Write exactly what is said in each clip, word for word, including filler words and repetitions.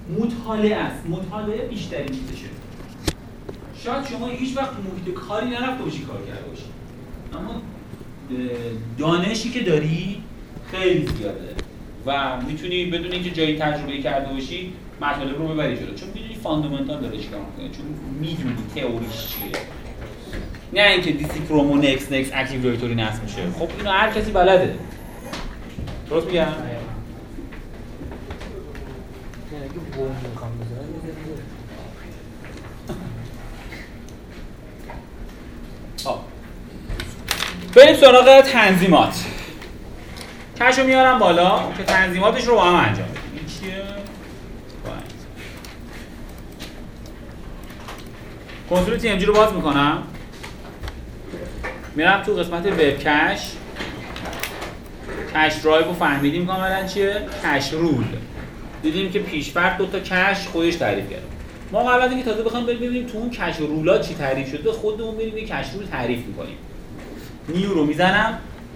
مطالعه است. مطالعه بیشترین چیزشه. شاید شما هیچ وقت محیط کاری نرفته باشی کار کرده باشی، اما دانشی که داری خیلی زیاده و میتونی بدون اینکه جایی تجربه کرده باشی مطالب رو ببری جلو، چون میدونی فاندامنتال داره چیکار میکنه، چون میدونی تئوریش چیه، نه اینکه دیسیکروم و نکس نکس اکتیویتوری نصب میشه. خب اینو هر کسی بلده. درست میگم؟ خب بریم سراغ تنظیمات. کشو میارم بالا که تنظیماتش رو با هم انجام بدیم. این چیه؟ کنسول تی ام جی رو باز میکنم، میرم تو قسمت وب کش. کش درایو رو فهمیدیم کاملا چیه؟ کش رول. دیدیم که پیشفرض دو تا کش خودش تعریف کرده. ما قبل از اینکه تازه بخوام بریم ببینیم تو اون کش رولات چی تعریف شده، خودمون بریم یه کش رول تعریف میکنیم. نیو رو میزنم.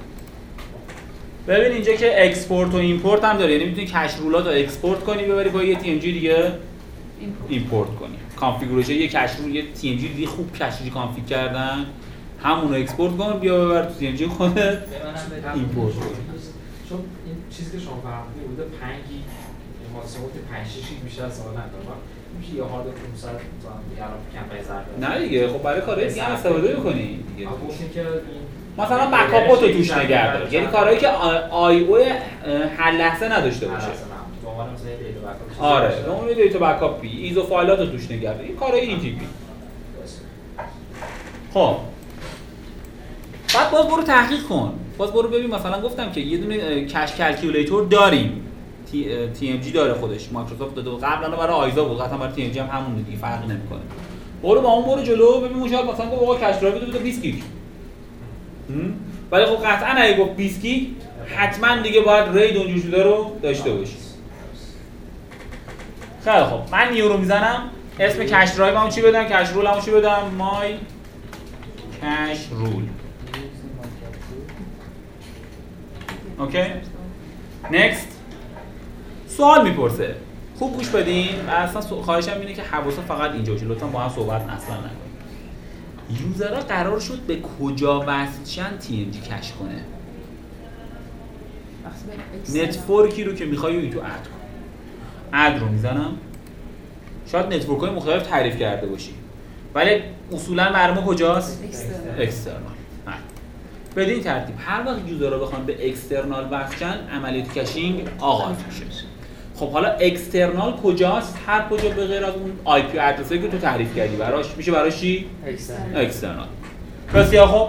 ببین اینجا که اکسپورت و ایمپورت هم داره، یعنی میتونی کش رولات رو اکسپورت کنی ببری با یه تی ام جی دیگه ایمپورت کنی. کانفیگوریشن یه کش رول یه تی ام جی دیگه خوب کشی کانفیگ کردن، همون رو اکسپورت کن بیا ببر تو تی ام جی خودت ایمپورت کن. چون این چیزی که شما فهمیدید بوده پنج گیگ ماسموت پنج شش گیگ بیشتر استفاده نداره. میشه یه هارد پانصد مثلا الان کم پیزر نه دیگه، خب برای کارهای دیگه هم استفاده می‌کنی دیگه. گفتین که مثلا بکاپو تو توش نگه دار، یعنی کارهایی که آی او هر لحظه نداشته باشه. آره، اون دیتا بکاپی، ایزو فایلات رو توش نگه دار. این کارهای این تیپی. خب بعد باز برو تحقیق کن. باز برو ببین، مثلا گفتم که یه دونه کش کلکیولیتور داریم. تی ام جی داره خودش، مایکروسافت داده، قبلا برای آیزا بود، قطعا برای تی ام جی هم همون دیگه فرق نمیکنه. برو با اون برو جلو ببین مشابه مثلا گفت آقا کش درایو بده بیست گیگ. ولی خب قطعا اگه گفت بیست گیگ حتما دیگه باید رید اونجوری شده رو داشته باشی. خیلی خب من نیو رو میزنم، اسم کش درایومو چی بدم؟ کش رولمو چی بدم؟ مای کش رول. اوکی؟ نکست. سوال میپرسه. خوب گوش بدین و اصلا خواهشم اینه که حواستون فقط اینجا باشه، لطفا با هم صحبت اصلا نکنید. یوزرها قرار شد به کجا وصل شن تی ام جی کش کنه؟ نتورکی رو که میخوای اون تو اد کن. اد رو میزنم. شاید نتورک‌های مختلف تعریف کرده باشی، ولی اصولا مرمو کجاست؟ اکسترنال. بدین ترتیب هر وقت یوزرها بخوان به اکسترنال وصل شن اعمالیات کشینگ آغاز میشه. خب حالا اکسترنال کجاست؟ هر کجا به غیر از اون آی پی ادرسی که تو تعریف کردی براش میشه براش چی؟ اکسترنال. بسیار خوب.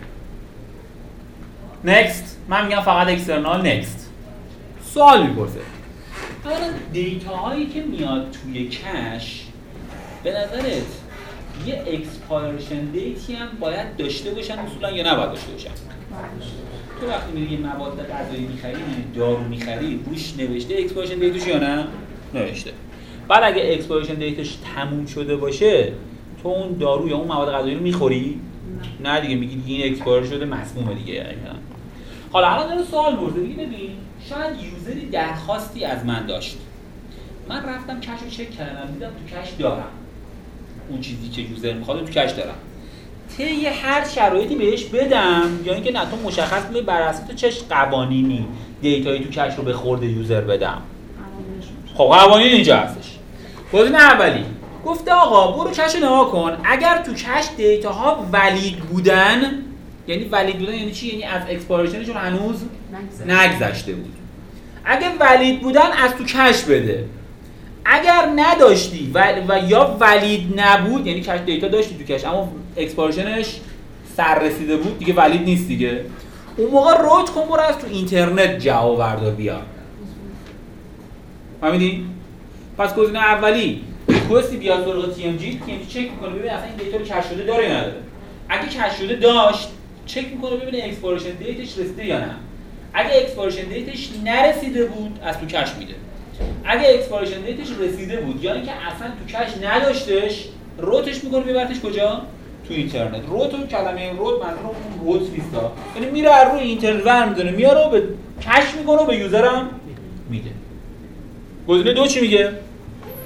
نکست. من میگم فقط اکسترنال. نکست. سوال میپرسه. اولا دیتا هایی که میاد توی کش به نظرت یه اکسپایرشن دیتی هم باید داشته باشن اصولا یا نباید داشته باشن؟ تو وقتی میری یه مواد غذایی میخری، دارو میخری، روش نوشته اکسپایرشن دیتش یا نه؟ نوشته. بعد اگه اکسپایرشن دیتش تموم شده باشه تو اون دارو یا اون مواد غذایی رو میخوری؟ نه, نه دیگه میگی این اکسپایر شده مسمومه دیگه. یعنی حالا الان داره سوال پرسه دیگه، ببین شاید یوزری درخواستی از من داشت، من رفتم کش رو چک کردم دیدم تو کش دارم اون چیزی که یوزر میخواد تو کش دارم، طی هر شرایطی بهش بدم یا اینکه نه تو مشخص کنی بر اساس تو چه قوانینی دیتایی تو کش رو به خورد یوزر بدم؟ خب قوانین اینجا هستش. گزینه اولی گفته آقا برو کش رو نگاه کن، اگر تو کش دیتاها ولید بودن، یعنی ولید بودن یعنی چی؟ یعنی از اکسپایرشنشون هنوز نگذشته بود. اگه ولید بودن از تو کش بده. اگر نداشتی و, و یا ولید نبود، یعنی کش دیتا داشتی تو کش اما اکسپایرشنش سر رسیده بود دیگه ولید نیست دیگه، اون موقع رود کن برو از تو اینترنت جواب بردار بیار. فهمیدین؟ پس گزینه اولی ریکوستی بیاد سراغ تی ام جی، تی ام جی چک میکنه ببین اصلا این دیتا رو کش شده داره یا نداره. اگه کش شده داشت چک میکنه ببینه اکسپایرشن دیتش رسیده یا نه. اگه اکسپایرشن دیتش نرسیده بود از تو کش میده. اگه اکسپایرشن دیتش رسیده بود یا اینکه اصلا تو کش نداشتش، روتش میکنه ببرتش کجا؟ تو اینترنت. روت و کلمه روت منظور اون روت نیستا، یعنی میره از روی اینترنت ور میدونه میاره و به کش میکنه و به یوزرم میده. گزینه دو چی میگه؟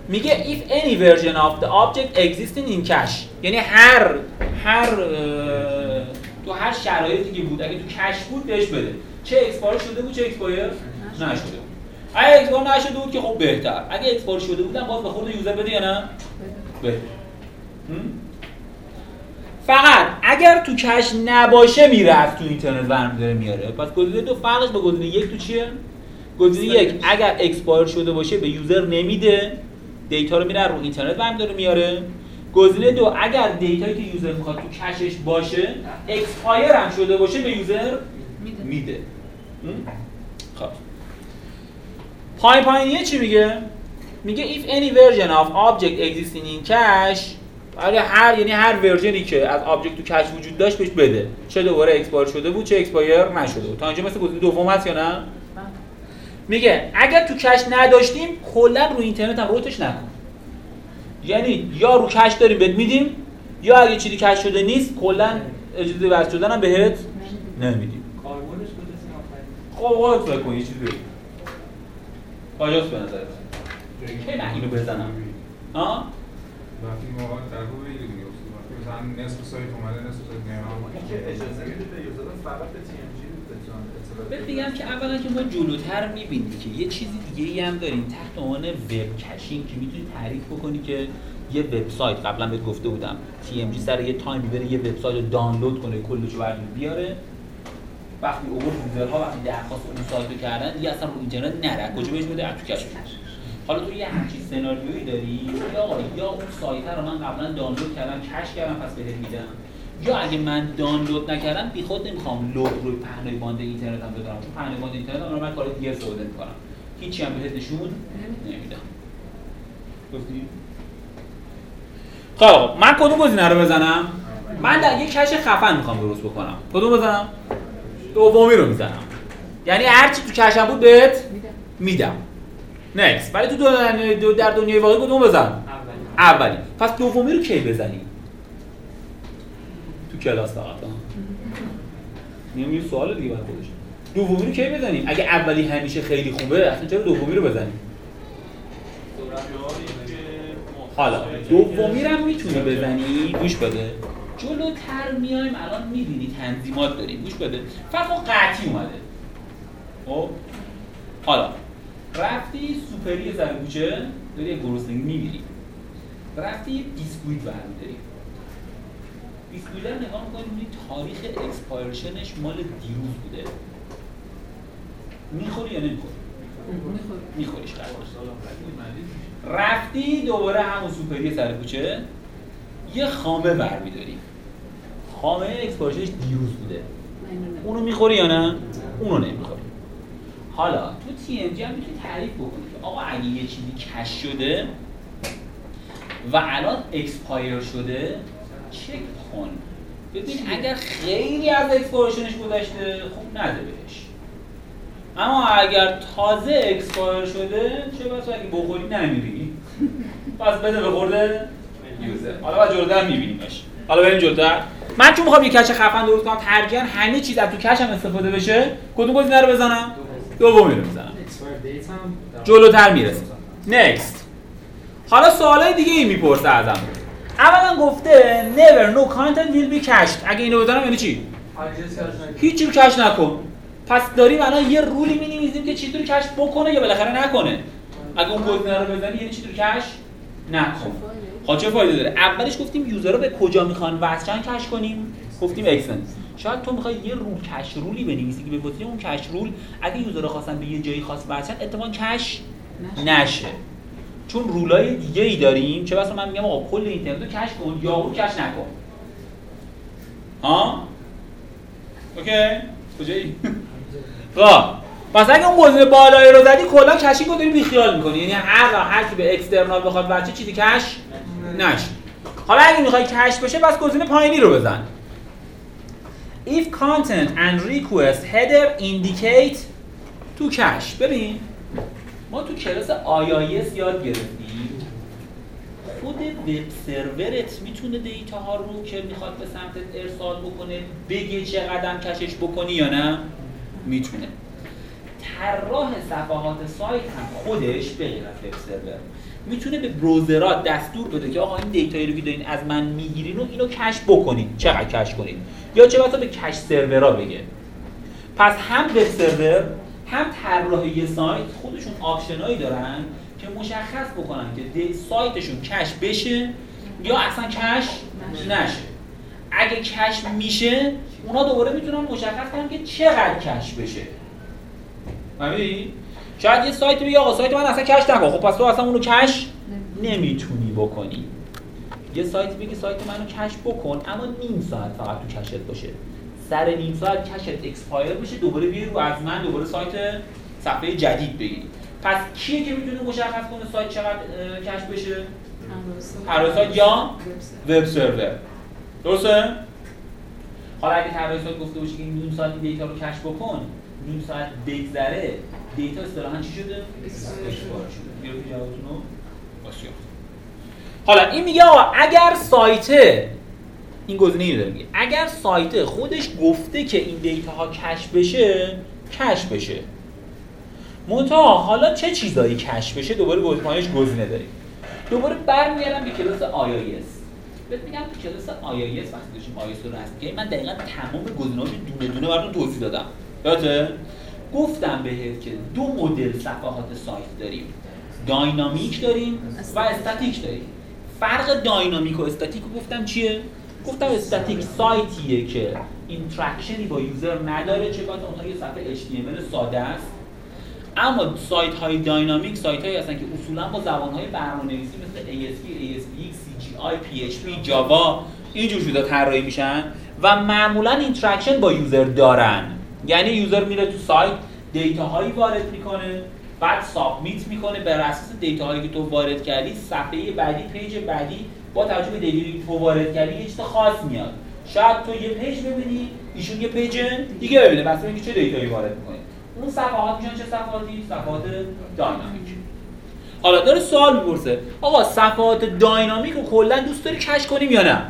میگه if any version of the object existing in cache، یعنی هر هر تو هر شرایطی که بود اگه تو کش بود بهش بده، چه اکسپایر شده بود چه اکسپایر نشده بود. اگه اکسپایر نشده بود که خب بهتر، اگه اکسپایر شده بود هم باز به خود یوزر بده یا نه بده. فقط اگر تو کش نباشه میره از تو اینترنت ورم داره میاره. پس گزینه دو فرقش با گزینه یک تو چیه؟ گزینه یک اگر اکسپایر شده باشه به یوزر نمیده، دیتا رو میره رو اینترنت ورم داره میاره. گزینه دو اگر دیتایی که یوزر میخواد تو کشش باشه اکسپایر هم شده باشه به یوزر میده, میده. خب پایین پایینیه چی میگه؟ میگه if any version of object existing in cache، اگه هر یعنی هر ورژنی که از آبجکت تو کش وجود داشت بهش بده، چه دوباره اکسپایر شده بود چه اکسپایر نشده بود. تا اینجا مثل گزینه دوم هست یا نه؟ میگه اگر تو کش نداشتیم کلا رو اینترنت هم روتش نکن، یعنی یا رو کش داریم بهت میدیم یا اگه چیزی کش شده نیست کلا اجازه وصل شدن هم بهت نمیدیم. کاربردش خب خودت فکر کن یه چیزی بگو کجاست به نظرت؟ کی من اینو بزنم؟ ها؟ وقتی موقع طرفو بگیرید دیگه مثلا نصف سایت اومده نصف سایت نمیاد که اجازه میده به یوزر فقط به تی ام جی بتونه. بهت بگم که اولا که ما جلوتر می‌بینیم که یه چیزی دیگه‌ای هم داریم تحت عنوان وب کشینگ که می‌تونی تعریف بکنی که یه وبسایت، قبلا بهت گفته بودم تی ام جی سر یه تایمی بره یه وبسایت رو دانلود کنه کلش رو برداره بیاره، وقتی اوور یوزرها وقتی درخواست اون سایت رو کردن دیگه اصلا رو اینترنت نره، کجا بهش بده؟ تو کش. حالا تو یه همچین سناریویی داری یا آقا یا اون سایت رو من قبلا دانلود کردم کش کردم پس بهت میدم، یا اگه من دانلود نکردم بیخود نمیخوام لوگ روی پهنای باند اینترنت هم بذارم، چون پهنای باند اینترنت هم من کار دیگه استفاده میکنم، هیچی هم بهت نشون نمیدم. گفتی؟ خب من کدوم گزینه رو بزنم؟ من در یک کش خفن میخوام درست بکنم. کدوم بزنم؟ دومی رو میزنم. یعنی هر چی تو کشم بود بهت میدم. نکست. ولی تو دو در دنیای واقعی کدوم بزن؟ اولی. پس دومی رو کی بزنی؟ تو کلاس فقط ها. میام یه سوال دیگه برای خودش. دومی رو کی بزنیم؟ اگه اولی همیشه خیلی خوبه، اصلا چرا دومی رو بزنیم؟ حالا دومی رو هم میتونی بزنی، گوش بده. جلوتر میایم الان میبینی تنظیمات داریم، گوش بده. فقط قطعی اومده. خب حالا رفتی سوپری زرگوچه داری یه گرسنگی می‌گیری، رفتی یه بیسکویت برمی‌داری، بیسکویت رو نگاه می‌کنی تاریخ اکسپایرشنش مال دیروز بوده، میخوری یا نمیخوری؟ میخوریش قرار. رفتی دوباره همون سوپری سرکوچه یه خامه برمی‌داری، خامه اکسپایرشنش دیروز بوده، اونو میخوری یا نه؟ اونو نمیخوری. حالا تو تی ام جی هم میتونی تعریف بکنی که آقا اگه یه چیزی کش شده و الان اکسپایر شده چک کن ببین اگر خیلی از اکسپایرشنش گذشته خوب نده بهش، اما اگر تازه اکسپایر شده چه بسا اگه بخوری نمیری پس بده به خورده یوزر. حالا بعد جلوتر میبینیمش. حالا بریم جلوتر. من چون میخوام یه کش خفن درست کنم ترجیحاً همه چیز از تو کشم استفاده بشه، کدوم گزینه رو بزنم؟ دومی رو میزنم. جلوتر میرسیم. نکست. حالا سوالای دیگه ای میپرسه ازم. اولا گفته never no content will be cached. اگه اینو بزنم یعنی چی؟ هیچی رو کش نکن. پس داریم الان یه رولی می‌نویسیم که چیزی رو کش بکنه یا بالاخره نکنه. اگه اون گزینه رو بزنی یعنی چیزی رو کش نکن. خب چه فایده داره؟ اولش گفتیم یوزرها به کجا میخوان وصلن کش کنیم؟ گفتیم اکستنس. شاید تو میخوای یه رول کش رولی بنویسی که به واسطه اون کش رول اگه یوزرها خواستن به یه جایی خاص وصلن احتمال کش نشه. چون رولای دیگه ای داریم چه بسا من میگم آقا کل اینترنت رو کش کن یا اون کش نکن. ها؟ اوکی؟ کجایی؟ خب پس اگه اون گزینه بالایی رو زدی کلا کشینگ رو داری بیخیال میکنی، یعنی هر هر کی به اکسترنال بخواد بچه چیزی کش نشه. حالا اگه میخوای کش بشه بس گزینه پایینی رو بزن. If content and request header indicate to cache. ببین ما تو کلاس آی آی اس یاد گرفتیم خود وب سرورت میتونه دیتا ها رو که میخواد به سمتت ارسال بکنه بگه چه قدم کشش بکنی یا نه؟ میتونه. طراح صفحات سایت هم خودش به غیر از وب سرور میتونه به بروزرها دستور بده که آقا این دیتایی رو که دارین از من میگیرین و اینو کش بکنید، چقدر کش کنید، یا چه بسا به کش سرورها بگه. پس هم وب سرور هم طراح یه سایت خودشون آپشنایی دارن که مشخص بکنن که سایتشون کش بشه یا اصلا کش نشه. اگه کش میشه اونا دوباره میتونن مشخص کنن که چقدر کش بشه. ببین شاید یه سایت بگه آقا سایت من اصلا کش نکن، خب پس تو اصلا اونو کش نمیتونی بکنی. یه سایت بگه سایت منو کش بکن اما نیم ساعت فقط تو کشت باشه، سر نیم ساعت کشت اکسپایر بشه دوباره بیای رو از من دوباره سایت صفحه جدید بگیری. پس کیه که میتونه مشخص کنه سایت چقدر کش بشه؟ طراح سایت یا وب سرور. درسته؟ حالا اگه طراح سایت گفته باشه که نیم ساعت دیتا رو کش بکن، نیم ساعت بگذره دیتا اصطلاحاً چی شده؟ اکسپایر شده. میگم جوابتون رو بسیار. حالا این میگه آقا اگر سایت این گزینه‌ای داره میگه اگر سایت خودش گفته که این دیتا ها کش بشه، کش بشه. منتها حالا چه چیزایی کش بشه؟ دوباره گزینه‌اش گزینه داریم. دوباره برمیگردم به کلاس آی آی اس. بهت میگم تو کلاس آی آی اس وقتی داشتیم آی اس رو رسم کردیم من دقیقاً تمام گزینه‌ها رو دونه دونه براتون توضیح دادم. یادته؟ گفتم بهت که دو مدل صفحات سایت داریم. داینامیک داریم و استاتیک داریم. فرق داینامیک و استاتیک رو گفتم چیه؟ گفتم استاتیک سایتیه که اینتراکشنی با یوزر نداره، چه بسا اونها یه صفحه اچ تی ام ال ساده است. اما سایت های داینامیک سایت هایی هستن که اصولا با زبان های برنامه‌نویسی مثل ای اس پی، ای اس پی ایکس، سی جی آی، پی اچ پی، جاوا اینجور چیزا طراحی میشن و معمولا اینتراکشن با یوزر دارن. یعنی یوزر میره تو سایت دیتا هایی وارد میکنه، بعد سابمیت میکنه، بر اساس دیتا هایی که تو وارد کردی صفحه بعدی، پیج بعدی با توجه به دیتایی که تو وارد کردی یه چیز خاص میاد. شاید تو یه پیج ببینی، ایشون یه پیج دیگه ببینه، مثلا اینکه چه دیتایی وارد میکنه. اون صفحات میشن چه صفحاتی؟ صفحات داینامیک. حالا داره سوال میپرسه آقا صفحات داینامیک رو کلا دوست داری کش کنیم یا نه؟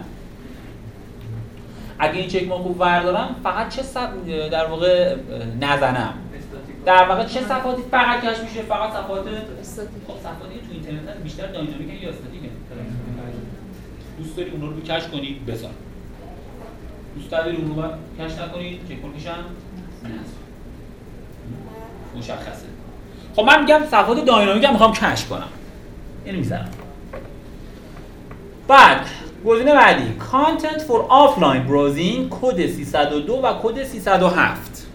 اگه این چک مارک رو بردارم فقط چه صف... در واقع نزنم، در واقع چه صفحاتی فقط کش میشه؟ فقط صفحات استاتیک. خب صفحاتی تو اینترنت بیشتر داینامیکن یا استاتیکن؟ دوست داری اون رو کش کنی بذار، دوست داری اون رو کش نکنی چک مارکش هم نذار. مشخصه. خب من میگم صفحات داینامیک هم میخوام کش کنم، اینو میذارم. بعد گزینه بعدی Content for Offline Browsing کد سیصد و دو و کد سیصد و هفت.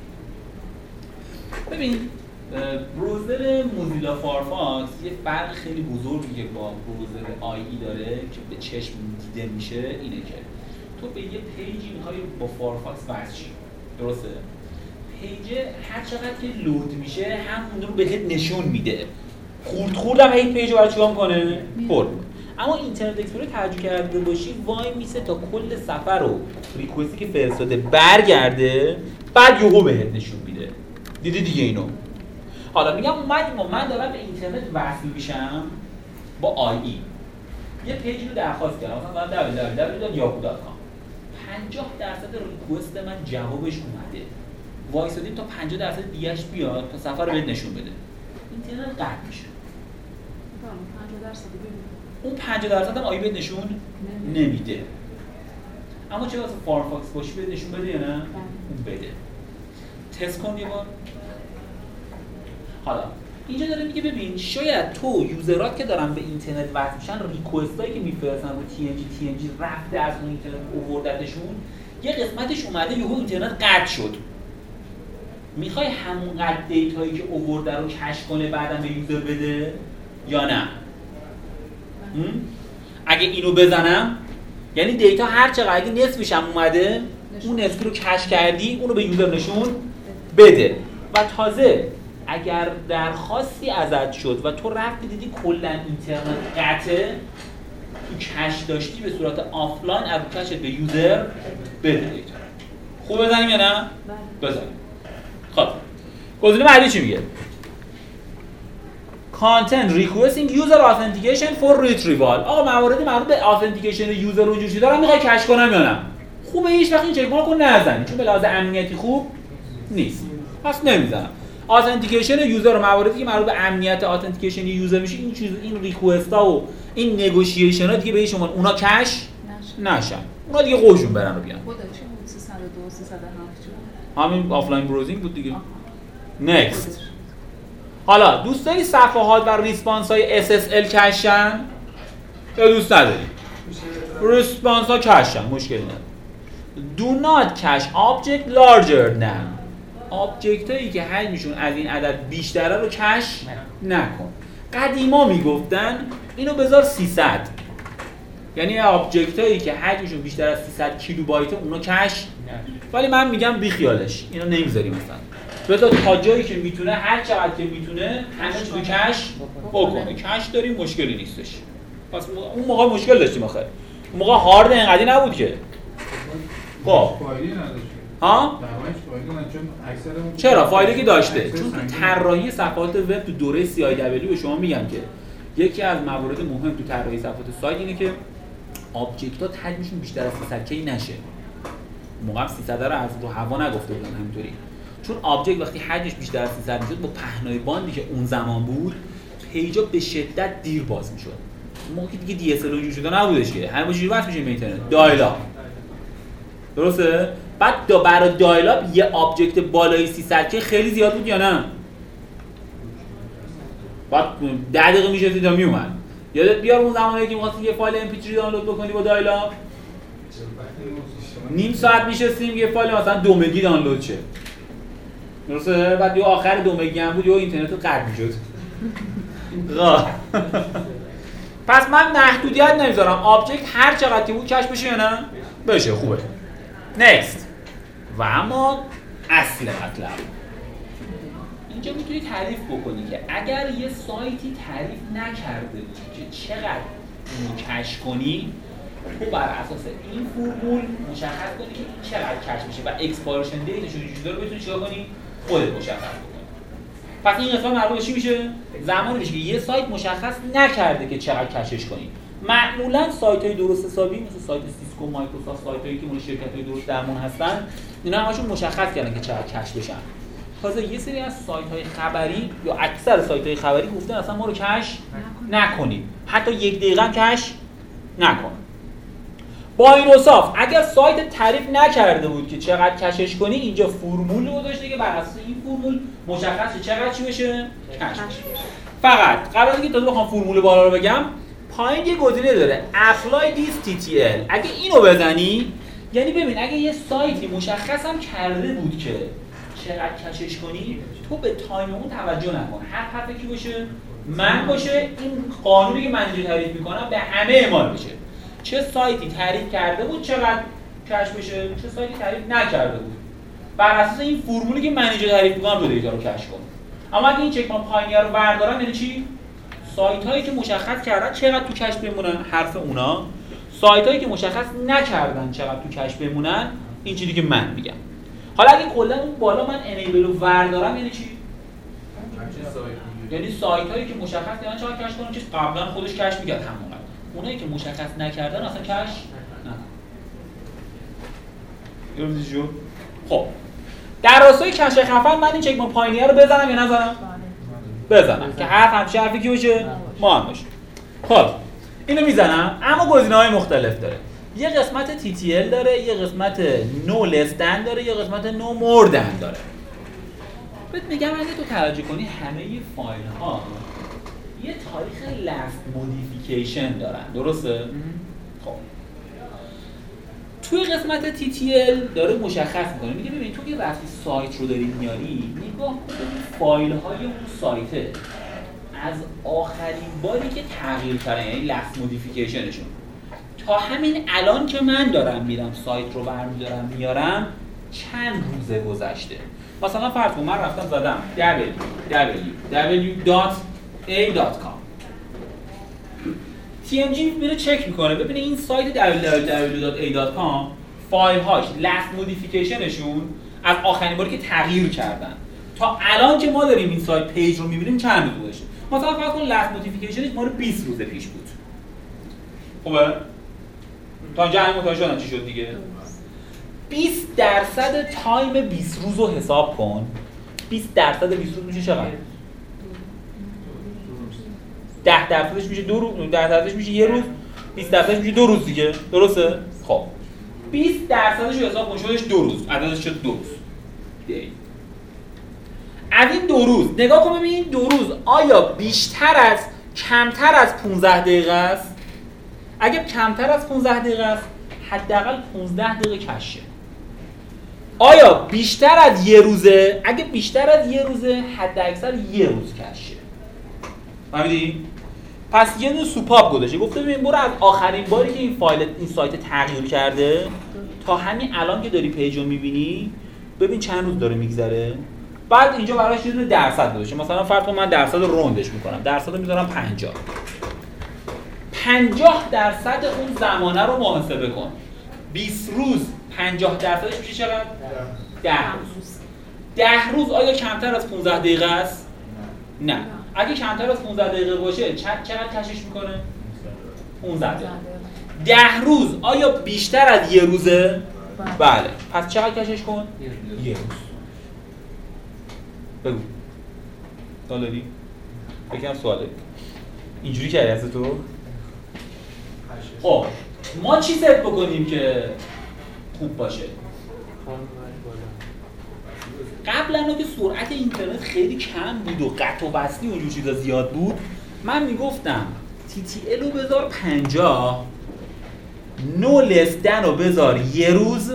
ببین بروزر موزیلا فایرفاکس یه فرق خیلی بزرگی که با بروزر آی ای داره که به چشم دیده میشه اینه که تو به یه پیجی میخوای با فایرفاکس وصل شی، درسته؟ پیج هر چقدر که لود میشه هم اون رو بهت نشون میده. خورد خوردم این پیج رو برای چیکار میکنه؟ پر. اما اینترنت اکسپلور ترجمه کرده باشی وای میسه تا کل صفحه رو ریکوستی که فرستاده برگرده بعد یهو بهت نشون میده. دیدی دیگه اینو؟ حالا میگم اومدیم من دارم به اینترنت وصل میشم با آی ای. یه پیجی رو درخواست کردم مثلا دبلیو دبلیو دبلیو دات یاهو دات کام. پنجاه درصد ریکوست من جوابش اومده. وایسادیم تا پنجاه درصد دیگه‌اش بیاد تا صفحه رو بهت نشون بده. اینترنت قطع میشه. پنجاه درصد ببین. اون پنجاه درصد هم آی بهت نشون نمیده. اما چه واسه فایرفاکس باشی بهت نشون بده یا نه؟ اون بده. تست کن یه بار. حالا اینجا داره میگه ببین شاید تو یوزرات که دارن به اینترنت وصل میشن ریکوستایی که میفرستن رو تی ام جی تی ام جی رفته از اون اینترنت اووردتشون یه قسمتش اومده یهو اینترنت قطع شد. میخوای همونقدر دیتایی که اوورده رو کش کنه بعدم به یوزر بده یا نه؟ اگه اینو بزنم یعنی دیتا هر چقدر اگه نصفش هم اومده اون نصفی رو کش کردی اونو به یوزر نشون بده. و تازه اگر درخواستی ازت شد و تو رفتی دیدی کلا اینترنت قطعه تو کش داشتی به صورت آفلاین از کشت به یوزر بده دیتا. خوب بزنیم یا نه؟ بزنیم. خب گزینه بعدی چی میگه؟ Content requesting user authentication for retrieval. آقا مواردی مربوط به authentication یوزر رو جوری دارم میخوای کش کنم یا نه؟ خوبه هیچ وقت این چک مارک رو نزنی چون به لحاظ امنیتی خوب نیست. پس نمیزنم. اتنتیکیشن یوزر و مواردی که مربوط به امنیت اتنتیکیشن یوزر میشه این چیز این ریکوست ها و این نگوشیشن ها دیگه به شما اونا کش نشن. اونا دیگه قوشون برن و بیان. خودش سیصد و دو سیصد و هفت همین آفلاین بروزینگ بود دیگه. نکست. حالا دوست داری صفحات و ریسپانس های اس اس ال کشن یا دوست نداری؟ ریسپانس ها کشن، مشکلی نداره. Do not cache object larger than. آبجکت هایی که حجمشون از این عدد بیشتره رو کش نکن. قدیما میگفتن اینو بذار سیصد، یعنی آبجکت هایی که حجمشون بیشتر از سیصد کیلوبایت اونو کش، ولی من میگم بیخیالش اینو نمیذاریم مثلا، بذار تا جایی که میتونه هر چقدر که میتونه همه چی رو کش بکنه. کش داریم مشکلی نیستش. پس اون موقع مشکل داشتیم آخه. اون موقع هارد اینقدی نبود که. خب فایلی نداشت. ها؟ چون چرا فایلی که داشته؟ چون تو طراحی صفحات وب تو دوره سی آی دبلیو به شما میگم که یکی از موارد مهم تو طراحی صفحات سایت اینه که آبجکت‌ها حجمشون بیشتر از سیصد کی نشه. موقع سیصد رو از رو هوا نگفته بودن همینطوری. چون آبجکت وقتی حجمش بیشتر از سیصد میشد با پهنای باندی که اون زمان بود پیجا به شدت دیر باز میشد. موقعی دیگه دی اس ال اونجوری شده نبودش که همه چیزی واسه میشه اینترنت دایل اپ. درسته؟ بعد دا برای دایل اپ یه آبجکت بالای سیصد که خیلی زیاد بود یا نه؟ بعد ده دقیقه میشه تا میومد. یادت بیار اون زمانی که می‌خواستی یه فایل ام پی تری دانلود بکنی با دایل اپ نیم ساعت میشستیم یه فایل مثلا دو مگی دانلود شه. درسته؟ بعد یه آخر دو مگی هم بود یه اینترنت رو قطع میشد. پس من محدودیت نمیذارم، آبجکت هر چقدر که بود کش بشه یا نه؟ بشه، خوبه. نکست. و اما اصل مطلب اینجا میتونی تعریف بکنی که اگر یه سایتی تعریف نکرده بود که چقدر اینو کش کنی، تو بر اساس این فرمول مشخص کنی که این چقدر کش میشه و اکسپایرشن دیتش رو چجوری رو بتونی چیکار کنی؟ خودت مشخص کنی. پس این قسمت مربوط به چی میشه؟ زمانی میشه که یه سایت مشخص نکرده که چقدر کشش کنی. معمولا سایت‌های درست حسابی مثل سایت سیسکو، مایکروسافت، سایت‌هایی که مال شرکت‌های درست درمون هستن، اینا همشون مشخص کردن که چقدر کش بشن. تازه یه سری از سایت‌های خبری یا اکثر سایت‌های خبری گفتن اصلا ما رو کش نکنید. حتی یک دقیقه هم کش نکن. با این اوصاف اگر سایت تعریف نکرده بود که چقدر کشش کنی، اینجا فرمول گذاشته که بر اساس این فرمول مشخصه چقدر چی بشه؟ کش بشه. فقط قبل از اینکه تا بخوام فرمول بالا رو بگم، پایین یه گزینه داره apply this تی تی ال. اگه اینو بزنی یعنی ببین اگه یه سایتی مشخص هم کرده بود که چقدر کشش کنی، تو به تایم اون توجه نکن. هر حرفی که باشه من باشه، این قانونی که من اینجا تعریف میکنم به همه اعمال بشه. چه سایتی تعریف کرده بود چقدر کش بشه، چه سایتی تعریف نکرده بود، بر اساس این فرمولی که من اینجا تعریف میکنم تو دیتا رو کش کن. اما اگه این چک من پایینی‌ها رو بردارم یعنی چی؟ سایت هایی که مشخص کردن چقدر تو کش بمونن حرف اونا، سایت هایی که مشخص نکردن چقدر تو کش بمونن این چیزی که من میگم. حالا اگه کلا اون بالا من انیبل رو بردارم یعنی چی؟ یعنی سایت هایی که مشخص کردن چقدر کش کنن، چیز قبلا خودش کش میکرد همون قدر. اونایی که مشخص نکردن اصلا کش نه. خب در راستای کش خفن من این چک ما پایینی‌ها رو بزنم یا نزنم؟ بزنم که حرف همشه حرفی که باشه ما هم باشه. خب اینو میزنم، اما گزینه‌های مختلف داره. یه قسمت تی تی ال داره، یه قسمت no less than داره، یه قسمت no more than داره. بهت میگم اگه تو توجه کنی همه فایل ها یه تاریخ last modification دارن، درسته؟ خب توی قسمت تی تی ال داره مشخص میکنه، میگه ببین تو که رفتی سایت رو داری میاری، نگاه کن فایل های اون سایته از آخرین باری که تغییر کردن، یعنی last modificationشون تا همین الان که من دارم میرم سایت رو برمیدارم میارم چند روزه گذشته. مثلا فرض کن من رفتم زدم دبلیو دبلیو دبلیو دات ای دات کام، تی ام جی میره چک میکنه ببینه این سایت دبلیو دبلیو دبلیو دات ای دات کام فایل هاش last modificationشون از آخرین باری که تغییر کردن تا الان که ما داریم این سایت پیج رو میبینیم چند روز گذشته. مثلا فرض کن last modificationش مال بیست روز پیش بود. خوبه؟ تا جمع متوجه شدن چی شد دیگه؟ بیست درصد تایم بیست روز رو حساب کن بیست درصد بیست روز میشه چقدر؟ ده درصدش میشه دو روز، ده درصدش میشه یه روز، بیست درصدش میشه دو روز دیگه. درسته؟ خب بیست درصدش رو حساب کن شدش دو روز، عددش شد دو روز. دی. از این دو روز نگاه کن ببین دو روز آیا بیشتر از کمتر از پانزده دقیقه است؟ اگه کمتر از پانزده دقیقه است حداقل پانزده دقیقه کشه. آیا بیشتر از یه روزه؟ اگه بیشتر از یه روزه حداکثر یه روز کشه. فهمیدی؟ پس یه دونه سوپاپ گذاشته گفته ببین برو از آخرین باری که این فایل این سایت تغییر کرده تا همین الان که داری پیجو میبینی ببین چند روز داره میگذره. بعد اینجا براش یه دونه درصد گذاشته. مثلا فرض کن من درصد رو روندش میکنم، درصد رو میذارم پنجاه. پنجاه درصد اون زمانه رو محاسبه کن. بیست روز پنجاه درصدش میشه چقدر؟ ده روز. ده روز آیا کمتر از پانزده دقیقه است؟ نه. اگه کمتر از پانزده دقیقه باشه چقدر کشش میکنه؟ پانزده دقیقه. ده روز آیا بیشتر از یه روزه؟ بله. پس چقدر کشش کن؟ یه روز. بگو. سوال داری؟ بگم سوال داری. اینجوری کردی از تو؟ خب ما چی ست بکنیم که خوب باشه؟ قبلا که سرعت اینترنت خیلی کم بود و قطع و وصلی و اونجور چیزا زیاد بود من میگفتم تی تی ال رو بذار پنجاه، نو لسدن رو بذار یه روز،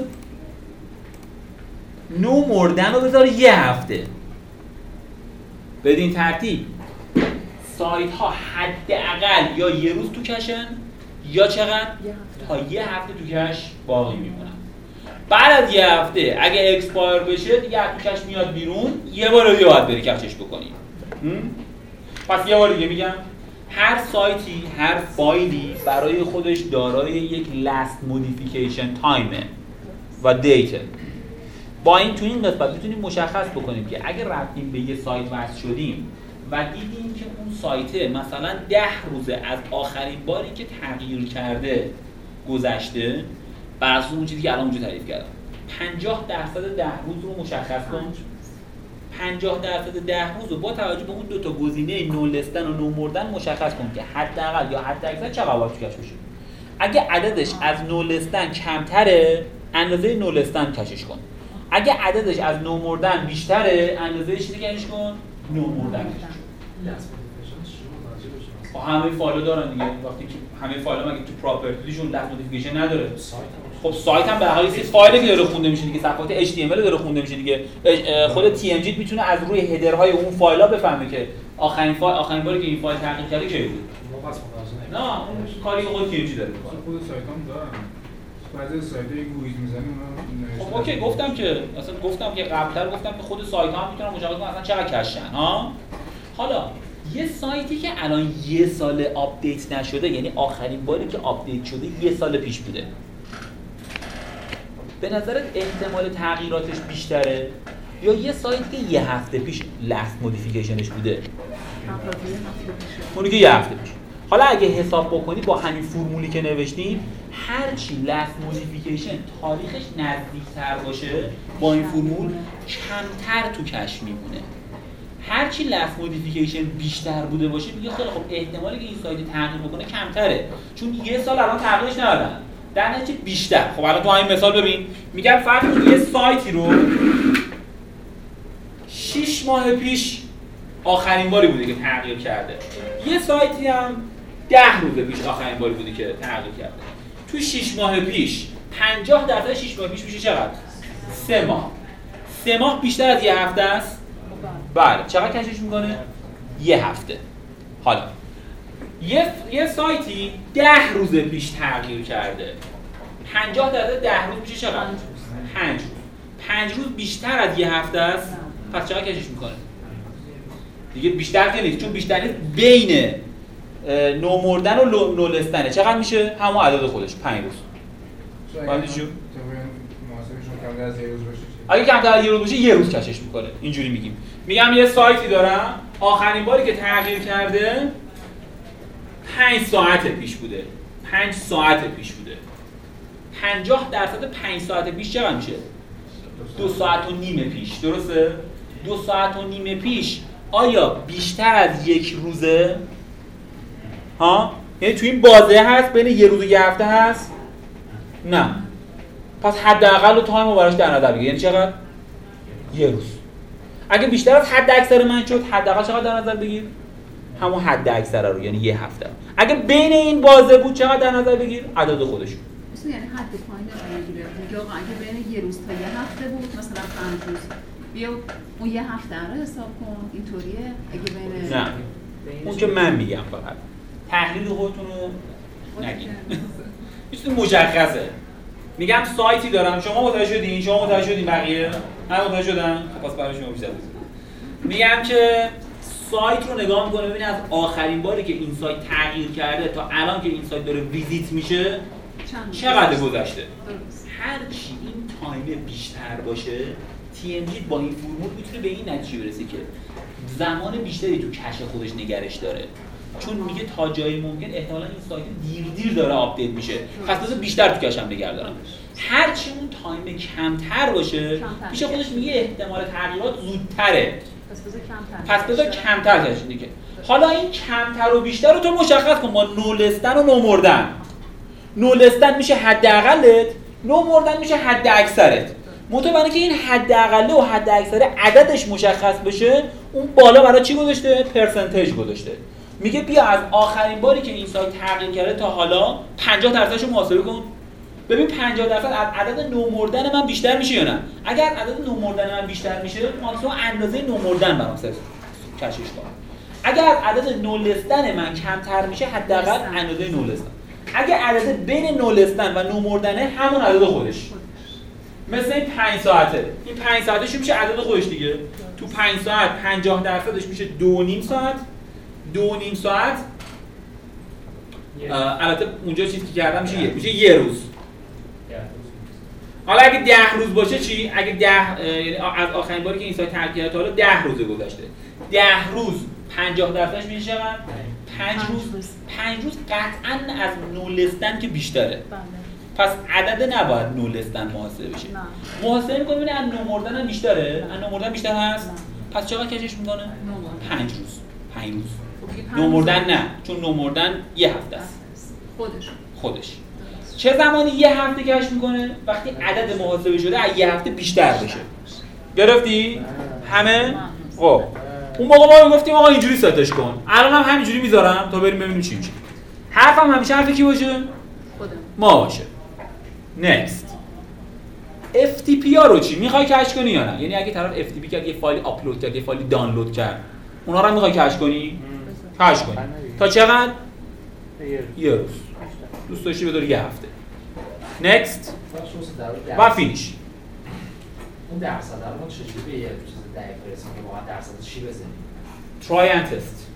نو مردن رو بذار یه هفته. بدین ترتیب سایت ها حداقل یا یه روز تو کشن یا چقدر؟ تا یه هفته تو کش باقی میمونن. بعد از یه هفته اگه اکسپایر بشه دیگه تو کش میاد بیرون، یه بار دیگه باید بری کشش بکنی. پس یه بار دیگه میگم هر سایتی، هر فایلی برای خودش دارای یک last modification تایمه و دیته. با این تو این قسمت میتونیم مشخص بکنیم که اگه رفتیم به یه سایت وصل شدیم و دیدیم که اون سایت مثلا ده روزه از آخرین باری که تغییر کرده گذشته، بر اساس اون چیزی که الان اونجا تعریف کردم پنجاه درصد ده روز رو مشخص کن. پنجاه درصد ده روز رو با توجه به اون دو تا گزینه نو لستن و نو مردن مشخص کن که حداقل یا حداکثر چقدر باید تو کش بشه. اگه عددش از نو لستن کمتره اندازه نو لستن کشش کن. اگه عددش از نو مردن بیشتره اندازه چیزی کشش کن نو مردن کشش کن. همه فایل دارن دیگه. وقتی که همه فایل ها مگه تو پراپرتیشون لفت نوتیفیکیشن نداره. خب سایت هم به هر حال یه فایلی که داره خونده میشه دیگه، صفحات اچ تی ام ال داره خونده میشه دیگه. خود تی ام جی میتونه از روی هدرهای اون فایل ها بفهمه که آخرین فایل آخرین باری که این فایل تحقیق کرده کی بود. نه اون کاری خود تی ام جی داره. خود سایت هم دارن. بعضی سایت‌های گوگل میزنیم. خب اوکی گفتم که اصلا گفتم که قبلتر گفتم که خود سایت ها هم میتونن مشخص کنن اصلا چقدر کشن ها. حالا یه سایتی که الان یه سال آپدیت نشده، یعنی آخرین باری که آپدیت شده یه سال پیش بوده، به نظرت احتمال تغییراتش بیشتره یا یه سایت که یه هفته پیش لست مودیفیکیشنش بوده؟ اونی که یه هفته پیش. حالا اگه حساب بکنی با همین فرمولی که نوشتیم هرچی لست مودیفیکیشن تاریخش نزدیکتر باشه با این فرمول کمتر تو کش میمونه. هرچی لفت مودیفیکیشن بیشتر بوده باشه میگه خیلی خب احتمالی که این سایت تغییر بکنه کمتره چون یه سال الان تغییرش ندادن در نتیجه بیشتر. خب الان تو همین مثال ببین میگم فرض یه سایتی رو شش ماه پیش آخرین باری بوده که تغییر کرده، یه سایتی هم ده روز پیش آخرین باری بوده که تغییر کرده. تو شش ماه پیش پنجاه درصد شش ماه پیش میشه چقدر؟ سه ماه. سه ماه بیشتر از یه هفته است. بله چقدر کشش میکنه؟ یه هفته. حالا یه یه سایتی ده روز پیش تغییر کرده، پنجاه درصد ده روز میشه چقدر؟ پنج روز. پنج روز بیشتر از یه هفته است. پس چقدر کشش میکنه؟ دیگه بیشتر که نیست چون بیشتر نیست بین نو مردن و نو لستنه. چقدر میشه؟ همون عدد خودش پنج روز. فهمیدی چی؟ اگه کمتر از یه روز باشه یه روز کشش میکنه. اینجوری میگیم. میگم یه سایتی دارم آخرین باری که تغییر کرده پنج ساعت پیش بوده. پنج ساعت پیش بوده. پنجاه درصد پنج ساعت پیش چقدر میشه؟ دو ساعت و نیم پیش. درسته؟ دو ساعت و نیم پیش آیا بیشتر از یک روزه؟ ها؟ یعنی تو این بازه هست بین یه روز و یه هفته هست؟ نه. پس حداقل تایم رو براش در نظر بگیر. یعنی چقدر؟ یه روز. اگه بیشتر از حد اکثر من شد حداقل چقدر در نظر بگیر؟ همون حد اکثر رو، یعنی یه هفته. اگه بین این بازه بود چقدر در نظر بگیر؟ عدد خودشون. مثلا یعنی حد پایین رو بگیره. میگه آقا اگه بین یه روز تا یه هفته بود مثلا پنج روز. بیا اون یه هفته رو حساب کن. اینطوریه اگه بین نه. اون که من میگم فقط. تحلیل خودتون رو نگید. یه چیز مشخصه. میگم سایتی دارم، شما متوجه شدین؟ شما متوجه شدین بقیه؟ همه متوجه شدن؟ پس برای شما بیشتر بزنید. میگم که سایت رو نگاه میکنه ببینه از آخرین باری که این سایت تغییر کرده تا الان که این سایت داره ویزیت میشه چقدر گذشته. هر چی این تایم بیشتر باشه تی ام جی با این فرمول میتونه به این نتیجه برسه که زمان بیشتری تو کش خودش نگرش داره، چون میگه تا جایی ممکن احتمالاً این سایت دیر دیر داره آپدیت میشه، پس بذار بیشتر تو کشم نگردارم. هر چی اون تایم کمتر باشه پیش خودش میگه احتمال تغییرات زودتره، پس بذار کمتر پس بذار کمتر کشش دیگه. حالا این کمتر و بیشتر رو تو مشخص کن با نولستن و نومردن. نولستن میشه حداقلت، نومردن میشه حد اکثرت. منتها برای اینکه این حداقله و حد اکثر عددش مشخص بشه اون بالا برای چی گذاشته؟ پرسنتیج گذاشته. میگه بیا از آخرین باری که این سایت تغییر کرده تا حالا پنجاه درصدش رو محاسبه کن. ببین پنجاه درصد از عدد نومردن من بیشتر میشه یا نه؟ اگر عدد نومردن من بیشتر میشه ماکسیمم اندازه نومردن برام صرف کشش کنم. اگر از عدد نولستن من کمتر میشه حداقل اندازه نولستن. اگر عدد بین نولستن و نومردنه همون عدد خودش. مثل این پنج ساعته. این پنج ساعتش میشه عدد خودش دیگه. تو پنج ساعت پنجاه درصدش میشه دو نیم ساعت. دو نیم ساعت البته اونجا چیزی که کردم میشه یه میشه یه روز. حالا اگه ده روز باشه چی؟ اگه ده یعنی از آخرین باری که این سایت تغییر کرده تا حالا ده روزه گذشته. ده روز پنجاه درصدش میشه چقدر؟ پنج روز. پنج روز قطعاً از نولستن که بیشتره. پس عدد نباید نولستن محاسبه بشه. محاسبه می‌کنه ببینه از نومردن هم بیشتره؟ از نومردن بیشتر هست؟ پس چقدر کشش می‌کنه؟ پنج روز. پنج روز. نومردن نه، چون نومردن یه هفته است. خودش. خودش. چه زمانی یه هفته کش میکنه؟ وقتی عدد محاسبه شده از یه هفته بیشتر بشه. گرفتی؟ همه؟ خب. اون موقع ما میگفتیم آقا اینجوری ستش کن. الان هم همینجوری میذارم تا بریم ببینیم چی میشه. حرفم همیشه حرف کی باشه؟ خودم. ما باشه. next. اف تی پی ها رو چی؟ میخوای کش کنی یا نه؟ یعنی اگه طرف اف تی پی کرد، یه فایل آپلود کرد، یه فایل دانلود کرد، اونا رو هم میخوای کش کنی؟ کش کنی. تا چقدر؟ یه روز. دوست داشتی بداری یه هفته. next و فینیش. اون درصد رو ما چجوری به یه چیز دقیق برسیم که واقعا درصد چی بزنیم؟ try and test.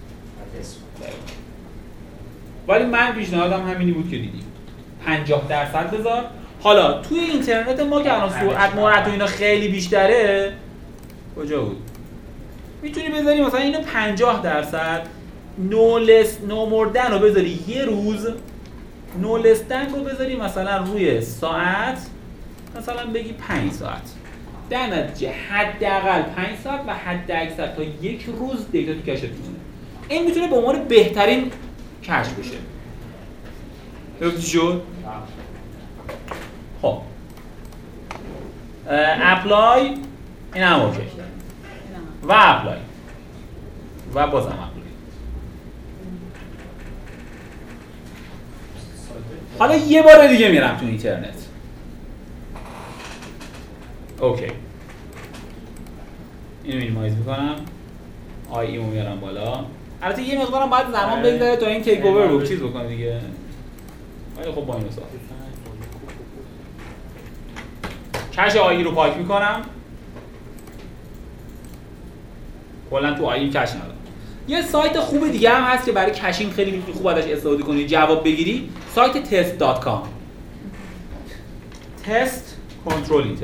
ولی من پیشنهادم همینی بود که دیدیم. پنجاه درصد بذار. حالا توی اینترنت ما که الان سرعت مورد و اینا خیلی بیشتره، کجا بود؟ میتونی بذاری مثلا اینو پنجاه درصد، نولس نومردن رو بذاری یه روز، نولستن رو بذاری مثلا روی ساعت، مثلا بگی پنج ساعت. در نتیجه حداقل پنج ساعت و حد اکثر تا یک روز دیتا تو کشت میمونه. این میتونه به عنوان بهترین کش بشه. درست شد؟ خب اپلای این هم اوکی و اپلای و بازم اپلای. حالا یه بار دیگه میرم تو اینترنت. اوکی اینو مینیمایز میکنم، آی ایمو میارم بالا. البته یه مقدارم باید زمان بگذره تا این تیک اوور رو چیز بکنه دیگه. ولی خب با اینو ساخت کش آی رو پاک میکنم. کلا تو آی کش ندارم. یه سایت خوب دیگه هم هست که برای کشینگ خیلی میتونی خوب ازش استفاده کنی، جواب بگیری. سایت تست دات کام. تست کنترل اینتر.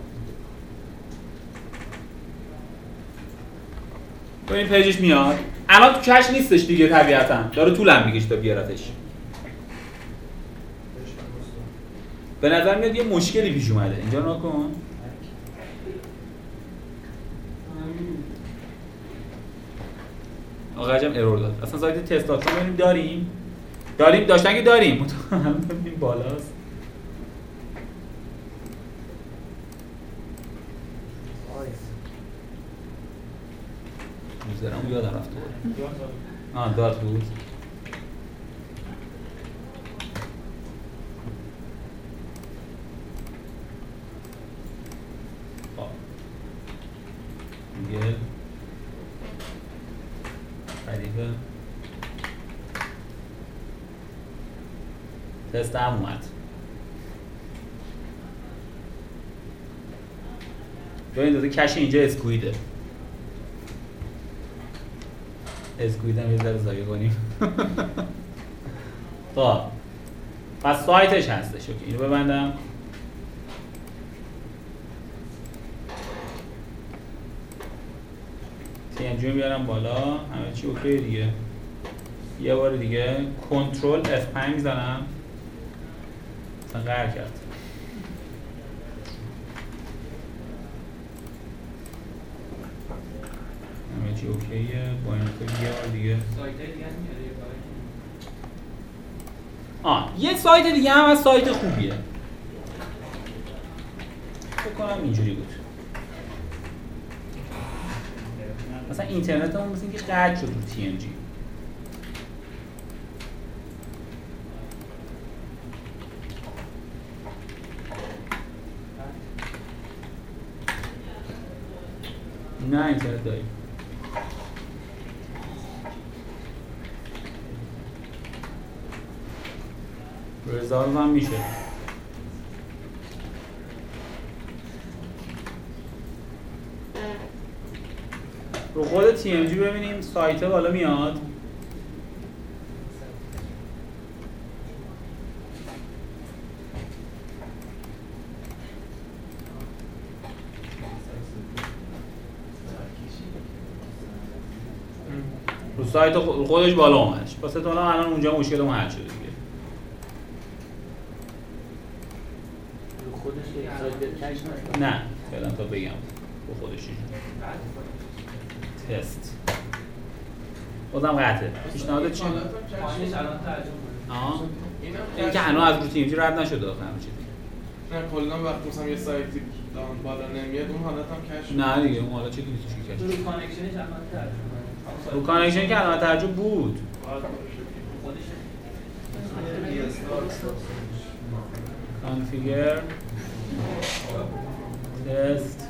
تو این پیجش میاد. الان تو کش نیستش دیگه طبیعتا. داره طولم میکشه تا بیارتش. به نظر میاد یه مشکلی پیش اومده. اینجا نکن. آقا عجب ارور داد. اصلا سایت تست دات کام ببینیم داریم داریم داشتن که داریم الان ببینیم بالاست. میذارم یادم رفته بود. آه دات بود. گوگل خریده تست هم اومد. ببین داده کش اینجا اسکویده اسکوید هم یه ذره زایه کنیم. خب پس سایتش هستش. اوکی اینو ببندم. تی ام جی رو بیارم بالا. همه چی اوکی دیگه. یه بار دیگه کنترل اف پنج میزنم. مثلا قهر کرد. همه چی اوکیه. با این تو یه بار دیگه سایت دیگه میاره یه بار. آه یه سایت دیگه هم از سایت خوبیه. فکر کنم اینجوری بود. مثلا اینترنت همون مثل اینکه قطع شد رو تی ام جی. نه اینترنت داریم. رزالو هم میشه. رو خود تی ام جی ببینیم سایت بالا میاد. رو سایت خودش بالا اومدش. واسه تو الان اونجا مشکل حل شده دیگه. رو خودش سایت کش نشد. نه فعلا تا بگم رو خودش تست بازم قطعه. پیشنهادت چیه؟ پایینش الان ترجمه آها این که هنوز از رو تی ام جی رد نشده آخه همه چیزی. نه کلا وقتی مثلا یه سایتی داون بالا نمیاد اون حالت هم کش. نه دیگه اون حالا چه نیست چی کش. رو کانکشنش الان ترجمه. رو کانکشن که الان ترجمه بود. خودش کانفیگر تست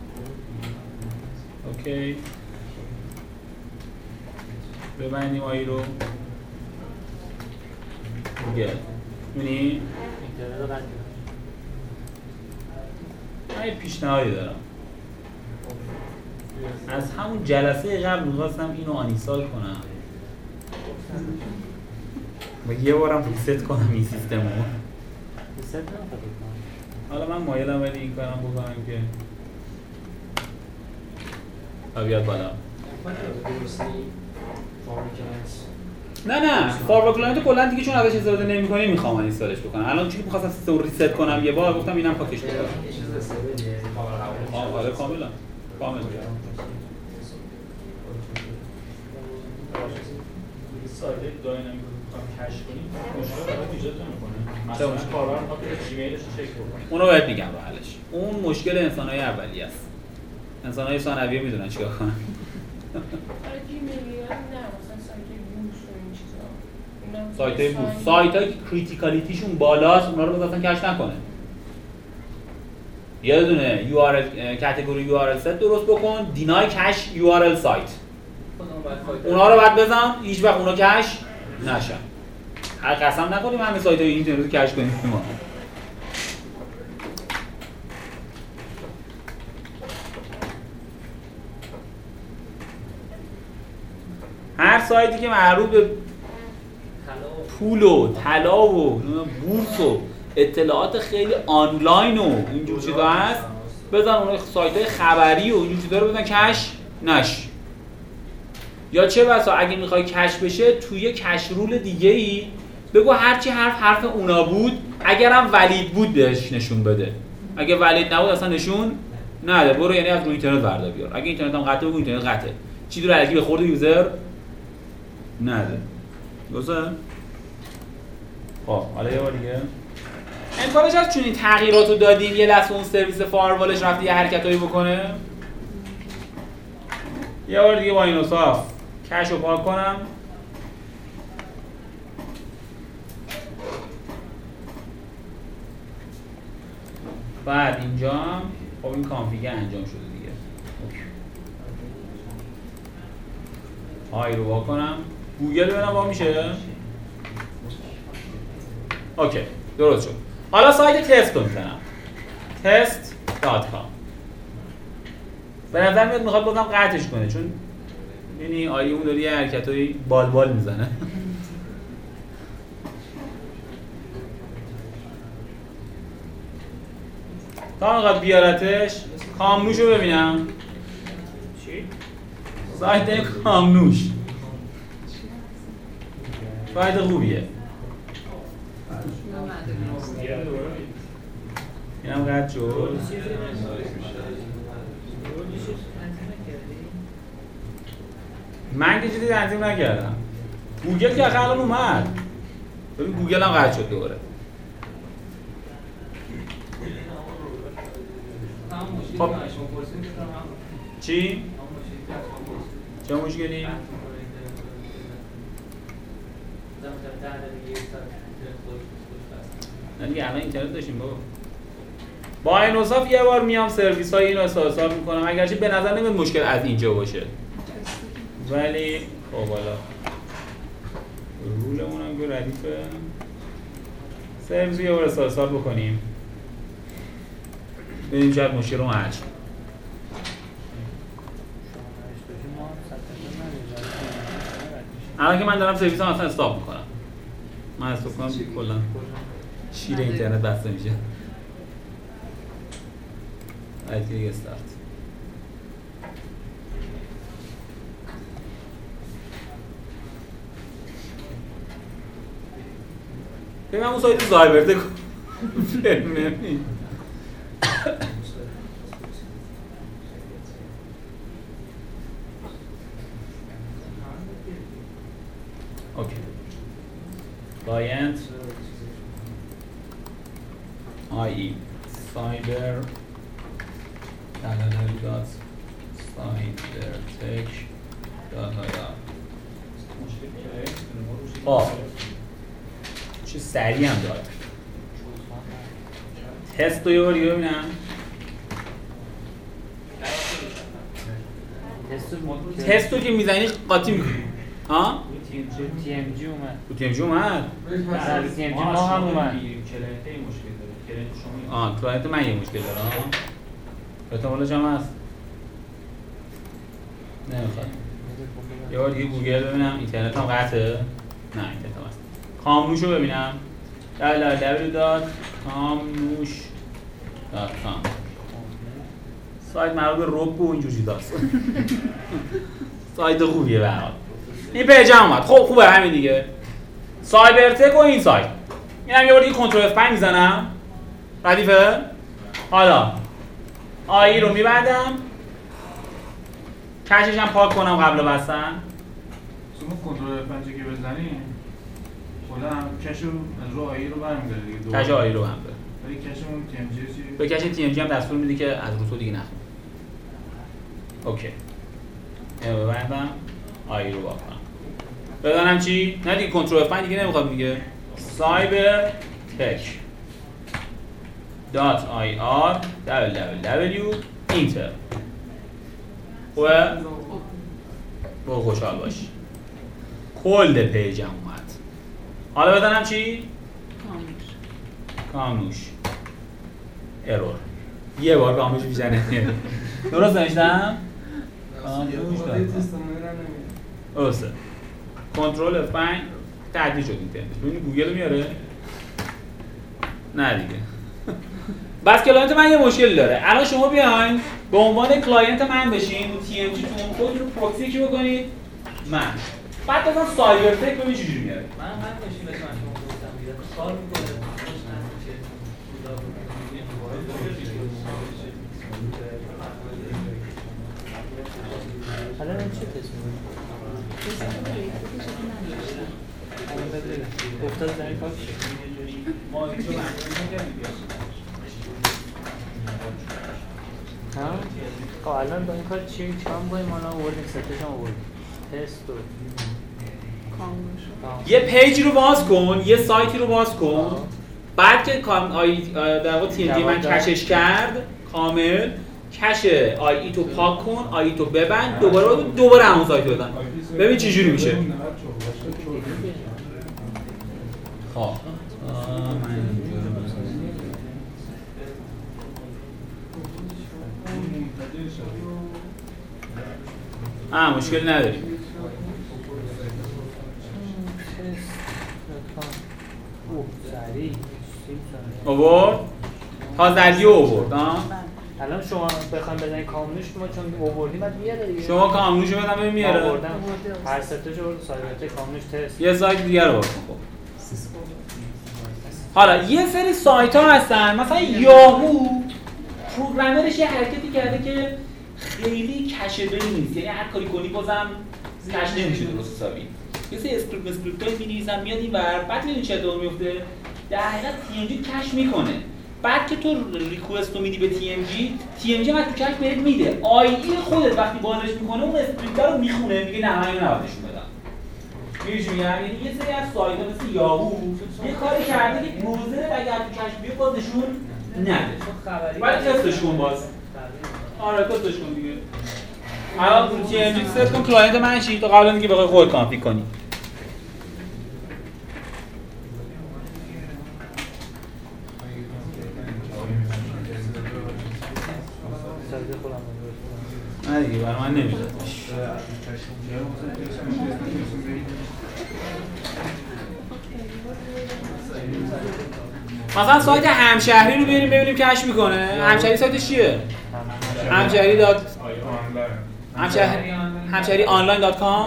اوکی ببندیم آیی رو گوگل می‌بینی؟ اینترنت رو قطع کردم. من یه پیشنهادی دارم. از همون جلسه قبل می‌خواستم اینو آنینستال کنم و یه بارم ریست کنم این سیستمو. ریست نمی‌خواد بکنم. حالا من مایلم ولی این کارم بکنم که ها بیاد بالا. نه نه فارورد کلاینت کلا دیگه چون ازش استفاده نمی‌کنی می‌خوام اینستالش بکنم. الان چون می‌خواستم سیستم رو ریست کنم یه بار گفتم اینم پاکش کنم. یه چیز استفاده کاملا آره کاملا کاملا سایت داینامیک رو بخوام کش کنیم مشکل برای ایجاد نمی‌کنه. مثلا کاربر می‌خواد که جیمیلش رو چک بکنه. اونو بهت میگم رو حلش. اون مشکل انسان‌های اولیه است. انسان‌های ثانویه میدونن چیکار کنن. برای جیمیل نه مثلا سایت بورس و این چیزا. سایت‌های بورس، سایت‌هایی که کریتیکالیتیشون بالاست اونا رو اصلا کش نکنه. یه دونه یو آر ال کاتگوری یو آر ال ست درست بکن، دینای کش یو آر ال سایت. اونا رو بعد بزن هیچ وقت اونا کش نشن. هر قسم نکنیم همه سایت‌های اینترنت رو کش کنیم ما. هر سایتی که مربوط به پول و طلا و بورس و اطلاعات خیلی آنلاین و اینجور چیزا هست بزن اون سایت‌های خبری و اینجور چیزا رو بزن کش نش. یا چه بسا اگه میخوای کش بشه توی کش رول دیگه ای بگو هرچی حرف حرف اونا بود اگرم ولید بود بهش نشون بده. اگه ولید نبود اصلا نشون نده. برو یعنی از روی اینترنت وردا بیار. اگه اینترنت هم قطعه بگو اینترنت قطعه. چیزی رو الکی به خورد یوزر نده درسته؟ خب حالا یه بار دیگه امکانش هست چون این تغییرات رو دادیم یه لحظه اون سرویس فایروالش رفته یه حرکتایی بکنه. یه بار دیگه با این اوصاف کش رو پاک کنم. بعد اینجا هم خب این کانفیگ انجام شده دیگه. اوکی. های رو وا کنم. گوگل ببینم وا میشه. اوکی درست شد. حالا سایت تست رو میزنم. تست دات کام. به نظر میاد میخواد بازم قطعش کنه چون یعنی آیه اون داره یه حرکتایی بال بال میزنه. تا میخواد بیارتش کامنوش رو ببینم. چی؟ سایت کامنوش سایت خوبیه. اینم قد شد. من که چیزی تنظیم نکردم. گوگل که الان اومد. ببین گوگل هم قد شد دوباره. خب چی؟ چه مشکلی؟ نه دیگه الان اینترنت داشتیم بابا. با این اوصاف یه بار میام سرویس های اینو حساب میکنم اگرچه به نظر نمیاد مشکل از اینجا باشه ولی خب حالا رولمون هم که ردیفه سرویس یه بار حساب بکنیم ببینیم شاید مشکل رو حل شد. الان که من دارم سرویس هم اصلا استاپ میکنم من استاپ کنم کلا شیر اینترنت بسته میشه. باید که دیگه استارت. ببینم اون سایت زایبرده کن اوکی کلاینت آی سایبر دلالایی دات سایبر تک دات آیا چه سریع هم داره. تست رو یه بار دیگه ببینم. تست رو که میزنی قاطی میکنی ها؟ تی ام جی اومد. تو تی ام جی اومد؟ در تی ام جی ما هم اومد. کلاینت مشکل داره. کلاینت شما آه کلاینت من یه مشکل داره ها. احتمالش هم هست. نمیخواد. یه بار دیگه گوگل ببینم اینترنت هم قطعه؟ نه اینترنت هم هست. کامنوش رو ببینم. دبلیو دبلیو دات کامنوش دات کام. سایت مربوط به رب و اینجور چیزاست. سایت خوبیه به هر حال. این پیج هم اومد. خب خوبه همین دیگه. سایبرتک و این سایت. اینم یه بار دیگه کنترل اف پنج میزنم. ردیفه. حالا آیی رو میبندم. کشش هم پاک کنم قبل بستن. شما کنترل اف پنج که بزنی کلا هم کشو از رو آیی رو برمی‌داره دیگه. کش آیی رو هم داره. ولی کشمون تی ام جی چی؟ به کش تی ام جی هم دستور میده که از رو تو دیگه نخون. اوکی. اینو ببندم. آیی رو واکنم. بدانم چی؟ نه دیگه کنترل اف پنج دیگه نمیخواد میگه. سایبر تک دات آی آر دبلیو دبلیو اینتر. خوبه؟ برو خوشحال باش. کل پیج هم اومد. حالا بدانم چی؟ کامنوش. کامنوش. ارور. یه بار کامنوش میزنه. درست نوشتم؟ کامنوش دارم. درسته. کنترل اف پنج تعدیل شد اینترنت. ببینید گوگل میاره؟ نه دیگه. بس کلاینت من یه مشکل داره. الان شما بیاین به عنوان کلاینت من بشین تو تی ام جی تو اون خودتون رو پروکسی کی بکنید؟ من. بعد مثلا سایبر تک ببین چجوری میاره. من من ماشین بهش من شما گفتم دیگه کار می‌کنه. حالا چه تست می‌کنی؟ افتاد در کار ما اینجا ها؟ خب الان با این کار چی چیکار می‌کنیم؟ ما الان آوردیم ستش هم آوردیم تست و یه پیجی رو باز کن، یه سایتی رو باز کن، بعد که کام آی در واقع تی ام جی من کشش کرد کامل، کش آی ای تو پاک کن، آی ای تو ببند، دوباره دوباره همون سایت رو بزن. ببین چه جوری میشه. خب آه مشکل نداریم. اوورد تازگی اوورد ها. الان شما بخواید بزنید کاملش ما چون اووردیم بعد میاره دیگه. شما کاملش رو بدم ببین میاره. آوردم. هر ستش رو سایت کاملش تست. یه سایت دیگه رو باز کن. حالا یه سری سایت ها هستن مثلا یاهو پروگرامرش یه حرکتی کرده که خیلی کشه‌داری نیست، یعنی هر کاری کنی بازم کش نمیشه درست حسابی. یه سری اسکریپت اسکریپتای می‌نویسن میاد اینور، بعد می‌بینی چه اتفاقی میفته؟ در حقیقت تی ام جی کش میکنه. بعد که تو ریکوست رو میدی به تی ام جی، تی ام جی بعد تو کش بهت میده. آی ای خودت وقتی بازش میکنه اون اسکریپت رو میخونه، میگه نه من اینو نباید نشون بدم. می‌دونی یعنی یه سری از سایت‌ها مثل یاهو یه کاری کرده که بروزر اگر تو کش بیاد باز نشون نده. بعد تستش کن باز. آره تستش کن دیگه. الان تو تی ام جی ست کن کلاینت من شی تا قبل اینکه بخوای خودت کانفیگ کنی. نه دیگه برای من نمیداد. مثلا سایت همشهری رو بریم ببینیم کش میکنه. همشهری سایتش چیه؟ همشهری دات همشهری همشهری آنلاین دات کام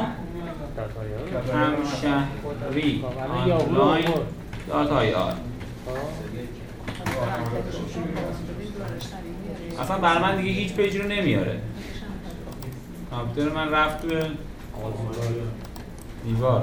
همشهری آنلاین دات آی آر. اصلا برای من دیگه هیچ پیجی رو نمیاره. کامپیوتر من رفت توی دیوار.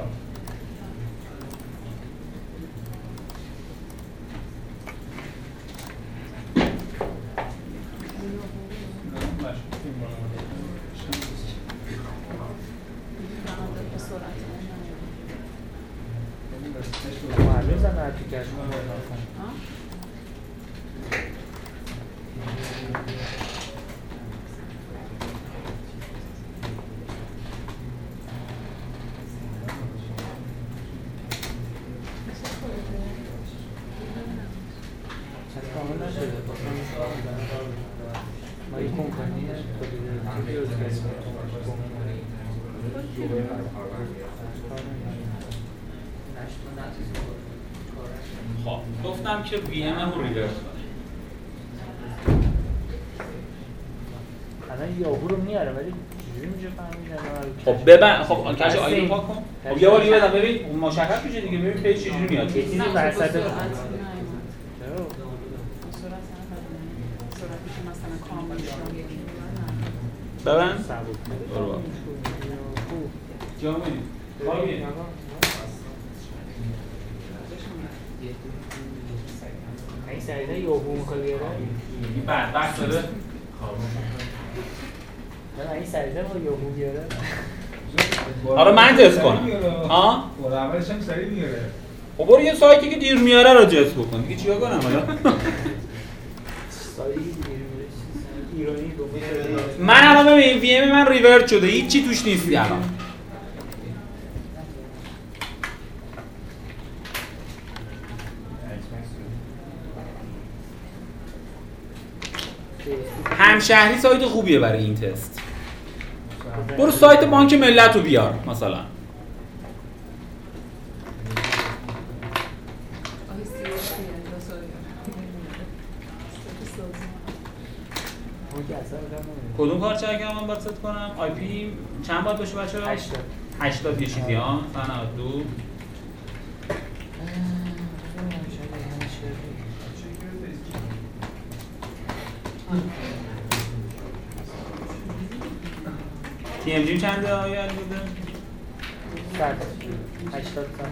خب گفتم که وی ام رو ریورس کنه. الان یاهو رو میاره ولی چجوری میشه فهمید؟ خب ببین خب کاش آی دی پاک کن. خب یه بار دیگه بدم ببین مشخص میشه دیگه، ببین پیج چجوری میاد. یه چیزی وسط سرعتش مثلا کامل شون یکی ببین برو جامعه کاری این سریعه یاهو میخواد بیاره؟ این بدبخت داره نه این سریعه با یاهو بیاره؟ آره من تست کنم ها؟ برو اولش هم سریع میاره. خب برو یه سایتی که دیر میاره رو تست بکن دیگه چیکار کنم حالا؟ سایتی دیر میاره ایرانی دو من الان ببین وی ام من ریورت شده هیچی توش نیست الان. همشهری سایت خوبیه برای این تست. برو سایت بانک ملت رو بیار مثلا. کدوم کار چه اگر من باید ست کنم؟ آی پی چند باید باشه بچه ها؟ هشتاد هشتاد یه چیزی ها؟ نود و دو تی ام جی چنده آیا علی بوده؟ صد هشتاد صد.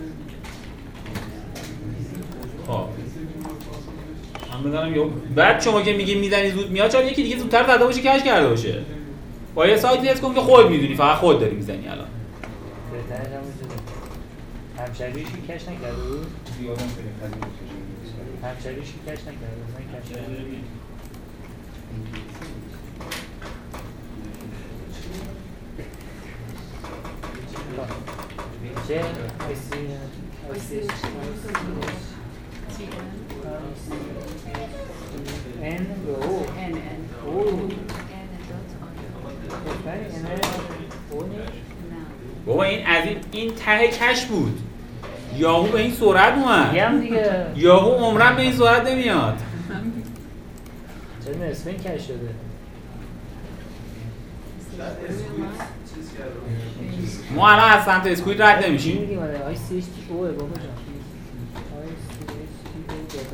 خب من بزنم یه بعد شما که میگی میزنی زود میاد، چون یکی دیگه زودتر زده باشه کش کرده باشه. با یه سایت لیست کن که خود میدونی، فقط خود داری میزنی الان. بهتره همونجوری. همشریش که کش نکرده بود؟ زیادم خیلی خیلی همشریش که کش نکرده بود، من کش نکرده بود. چه؟ ایسی ایسی ان او ان ان او ان دات آن. بابا این از این این ته کش بود. یاهو به این سرعت اومد. میگم دیگه. یاهو عمرن به این سرعت نمیاد. چرا نصف این کش شده؟ ما الان از سمت اسکوید رد چی نمیشیم. میگیم آره آی سی اچ تی اوه بابا جان. آی سی اچ تی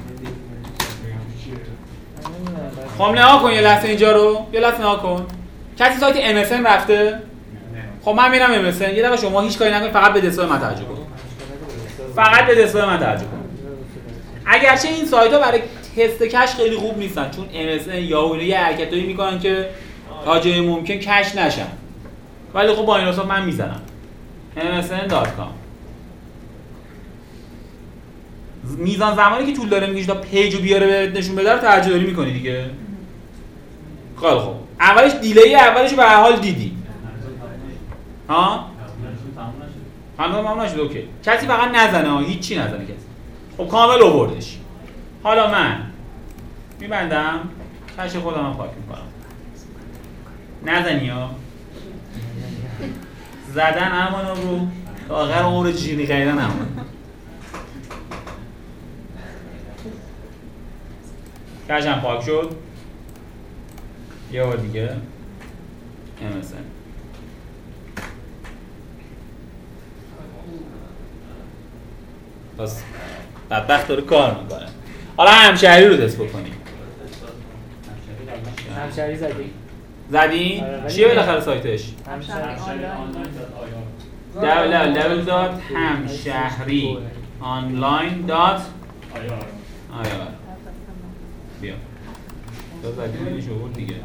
او خب نها کن یه لحظه اینجا رو. یه لحظه نها کن. کسی سایت ام اس ان رفته؟ خب من میرم ام اس ان. یه دقیقه شما هیچ کاری نکنید، فقط به دسپلی من توجه کن. فقط به دسپلی من توجه کن. اگرچه این سایت‌ها برای تست کش خیلی خوب نیستن، چون ام اس ان یا اون یه حرکتایی میکنن که تا جای ممکن کش نشن. ولی خب با این حساب من میزنم ام اس ان دات کام. میزان زمانی که طول داره میکشه تا پیجو بیاره بهت نشون بده رو توجه داری میکنی دیگه. خیلی خوب. اولش دیلی اولشو به هر حال دیدی. ها؟ هنوز تموم نشد. اوکی. کسی فقط نزنه ها، هیچ چی نزنه کسی. خب کامل آوردش. حالا من میبندم، کش خودم هم پاک میکنم. نزنی ها. زدن امان رو تا آخر عمر جیری خریدن امان. کشم پاک شد. یه بار دیگه ام اس ان. پس بدبخت داره کار میکنه. حالا همشهری رو دست بکنیم. همشهری زدی؟ زدی؟ چیه بالاخره سایتش؟ همشهری دبل دبل دات همشهری آنلاین دات آیار. بیا تو زدی بینیش آورد دیگه.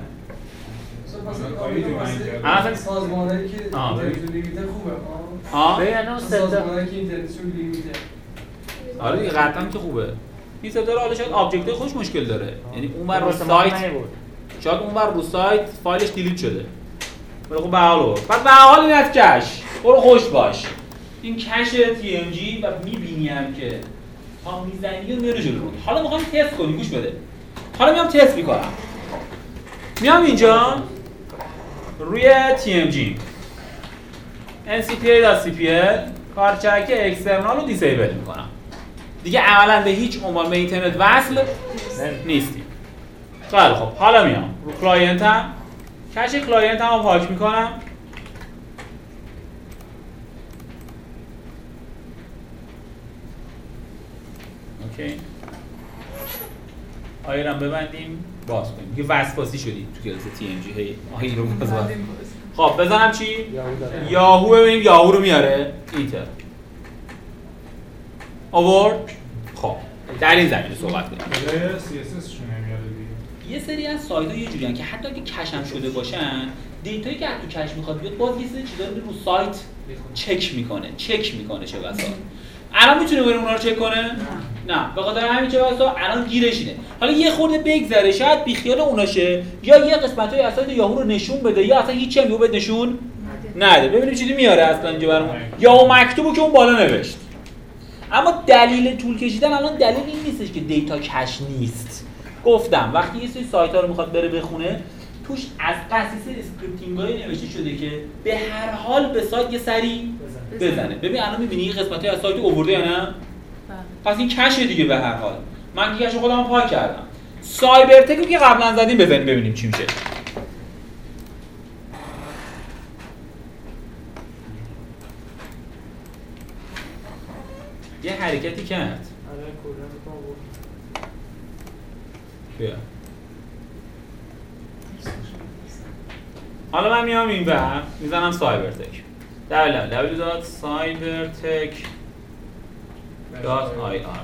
مثلا سازمانهایی که اینترنت لیمیته خوبه ها؟ ببین سازمانهایی که اینترنتشون لیمیته. آره دیگه قطعا که خوبه. این سپدار حالا شاید آبجکت خوش مشکل داره. یعنی اون بر رو سایت شاید اون بر رو سایت فایلش دیلیت شده. ولی خب به حال بود. بعد به حال این از کش. برو خوش باش. این کش تی ام جی و می‌بینی هم که تا میزنی و میره جلو. حالا می‌خوام تست کنیم، گوش بده. حالا میام تست می‌کنم. میام اینجا روی تی ام جی ان سی پی ای دات سی پی ال کارچک اکسترنال رو دیسیبل می‌کنم. دیگه عملاً به هیچ عنوان به اینترنت وصل نیستیم. خیلی خب حالا میام رو کلاینتم، کش کلاینتم رو پاک میکنم. اوکی. آیرم ببندیم باز کنیم. دیگه وسواسی شدی تو کلاس تی ام جی. هی آهی رو باز باز. خب بزنم چی؟ یاهو. ببینیم یاهو رو میاره. اینتر آورد. خب در این زمینه صحبت کنیم. کلای سی اس اس شون نمیاره دیگه. یه سری از سایت‌ها یه جوریان که حتی اگه کشم شده باشن، دیتایی که از تو کش میخواد بیاد باز یه سری چیزا رو رو سایت چک میکنه، چک میکنه چه بسا. الان میتونه بریم اونها رو چک کنه؟ نه، به خاطر همین چه بسا الان گیرش اینه. حالا یه خورده بگذره، شاید بیخیال اوناشه یا یه قسمتای از سایت یاهو رو نشون بده یا اصلا هیچ چیزی بهت نشون نده. ببینیم چیزی میاره اصلا اینجا برامون. یا اون مکتوبو که اون بالا نوشت. اما دلیل طول کشیدن الان دلیل این نیستش که دیتا کش نیست. گفتم وقتی یه سری سایت‌ها رو میخواد بره بخونه، توش از قصیص اسکریپتینگ‌های نوشته شده که به هر حال به سایت یه سری بزنه. ببین الان می‌بینی یه قسمت‌های از سایت آورده یا نه؟ پس این کشه دیگه به هر حال. من دیگه کش خودم پاک کردم. سایبر تکو که قبلا زدیم بزنیم ببینیم چی میشه. یه حرکتی کرد. بیا. حالا من میام این بر میزنم سایبر تک. دبل دبل دبل دات سایبرتک دات آی آر.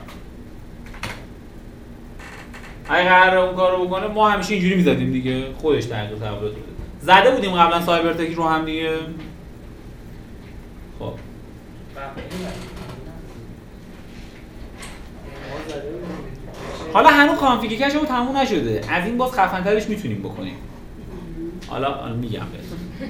اگه قراره اون کارو بکنه ما همیشه اینجوری میزدیم دیگه، خودش تحقیق تبلیغات بده. زده بودیم قبلا سایبرتک رو هم دیگه. خب حالا هنوز کانفیگ کش رو تموم نشده، از این باز خفن‌ترش میتونیم بکنیم. حالا حالا میگم بهتون.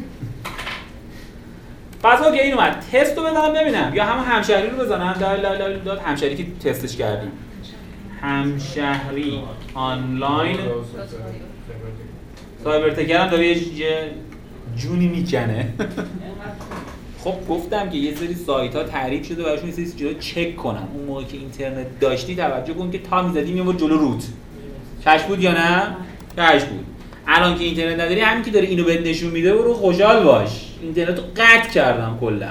پس اوکی این اومد. تست رو بزنم ببینم یا همون همشهری رو بزنم. دال دال دال داد همشهری که تستش کردیم. همشهری آنلاین سایبرتکر هم داره یه جونی میکنه. خب گفتم که یه سری سایت ها تعریف شده براشون یه سری چیزا چک کنن. اون موقع که اینترنت داشتی توجه کن که تا میزدیم یه بار جلو روت کش بود یا نه؟ کش بود. الان که اینترنت نداری همین که داره اینو بهت نشون میده برو خوشحال باش. اینترنت رو قطع کردم کلا.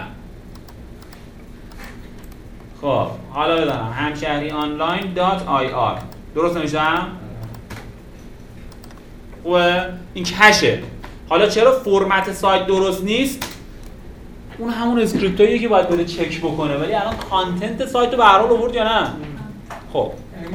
خب حالا بزنم همشهری آنلاین دات آی آر. درست نمیشم؟ خوبه؟ این کشه. حالا چرا فرمت سایت درست نیست؟ اون همون اسکریپتاییه که باید بره چک بکنه، ولی الان کانتنت سایت رو به هر حال آورد یا نه؟ خب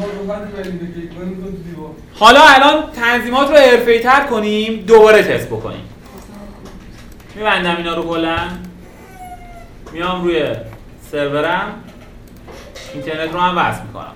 حالا الان تنظیمات رو حرفه‌ای‌تر کنیم، دوباره تست بکنیم. میبندم اینا رو کلا، میام روی سرورم اینترنت رو هم وصل میکنم.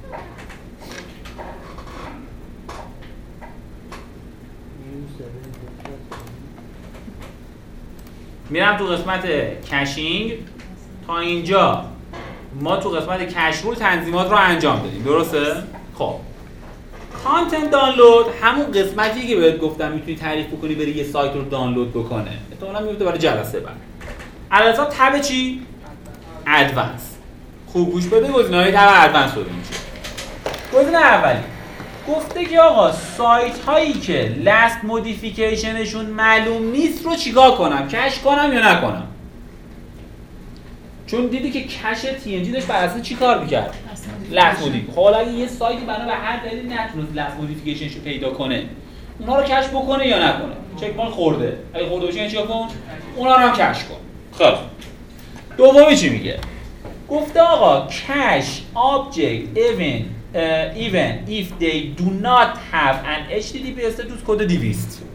میرم تو قسمت کشینگ. تا اینجا ما تو قسمت کش رول تنظیمات رو انجام دادیم، درسته؟ خب کانتنت دانلود همون قسمتی که بهت گفتم میتونی تعریف بکنی بری یه سایت رو دانلود بکنه. احتمالاً میفته برای جلسه بعد. البته تب چی؟ ادوانس. خوب گوش بده، گزینه‌های تب ادوانس رو میشه. گزینه اولی گفته که آقا سایت هایی که لاست مودیفیکیشنشون معلوم نیست رو چیکار کنم؟ کش کنم یا نکنم؟ چون دیدی که کش تی ان جی داشت بر اساس چی کار می‌کرد؟ لاست مودیفیکیشن. خب حالا اگه یه سایتی بنا به هر دلیلی نتونست لاست مودیفیکیشنشو پیدا کنه، اونا رو کش بکنه یا نکنه؟ چک مال خورده. اگه خورده باشه چیکار کن؟ اونا رو هم کش کن. خب دومی چی میگه؟ گفته آقا کش object even uh, even if they do not have an اچ تی تی پی status کد دویست.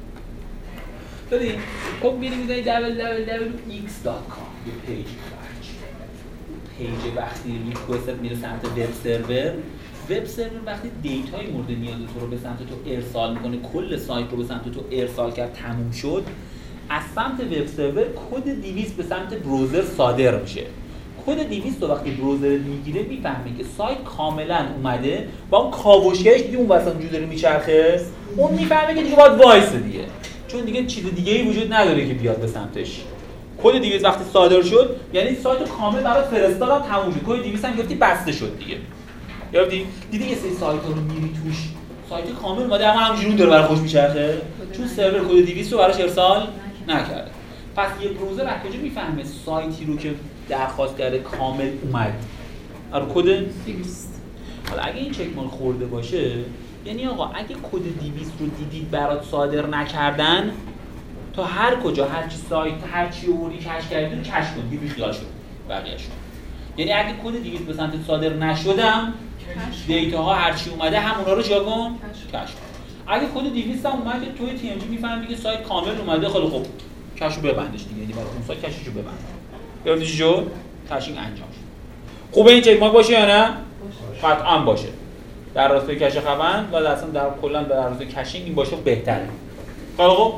ببین خب میری میذاری دبل دبل دبل ایکس دات کام یه پیج برچ. پیج وقتی ریکوست میره سمت وب سرور، وب سرور وقتی دیتای مورد نیاز تو رو به سمت تو ارسال میکنه، کل سایت رو به سمت تو ارسال کرد تموم شد، از سمت وب سرور کد دویست به سمت بروزر صادر میشه. کد دویست رو وقتی بروزر میگیره میفهمه که سایت کاملا اومده با اون کاوشگرش دیگه اون وسط اونجوری داره میچرخه، اون میفهمه که دیگه باید وایسه دیگه، چون دیگه چیز دیگه ای وجود نداره که بیاد به سمتش. کد دویست وقتی صادر شد یعنی سایت رو کامل برات فرستادم تموم شد. کد دویست هم گفتی بسته شد دیگه. یادی دیدی یه سری سایت رو میری توش سایت کامل اومده اما همونجوری داره برای خوش میچرخه چون سرور کد دویست رو براش ارسال نکرده. پس یه بروزر از کجا میفهمه سایتی رو که درخواست کرده کامل اومد؟ از کد دویست. حالا اگه این چک مال خورده باشه یعنی آقا اگه کد دویست رو دیدید برات صادر نکردن، تا هر کجا هر چی سایت هر چی اوری کش کردید کش کن بی خیال شد بقیه‌اش. یعنی اگه کد دویست به سمت صادر نشدم دیتاها هر چی اومده همونا رو چیکار کن؟ کش کن. اگه کد دویست هم اومد توی تی ام جی میفهمی که سایت کامل اومده، خیلی خوب کشو ببندش دیگه، یعنی برای اون سایت کششو ببند. یعنی چی شد؟ کشینگ انجام شد. خوبه این چک مارک باشه یا نه؟ قطعاً باشه. در راستای کش خوند و اصلا در کلا در راستای کشینگ این باشه بهتره. خیلی خوب.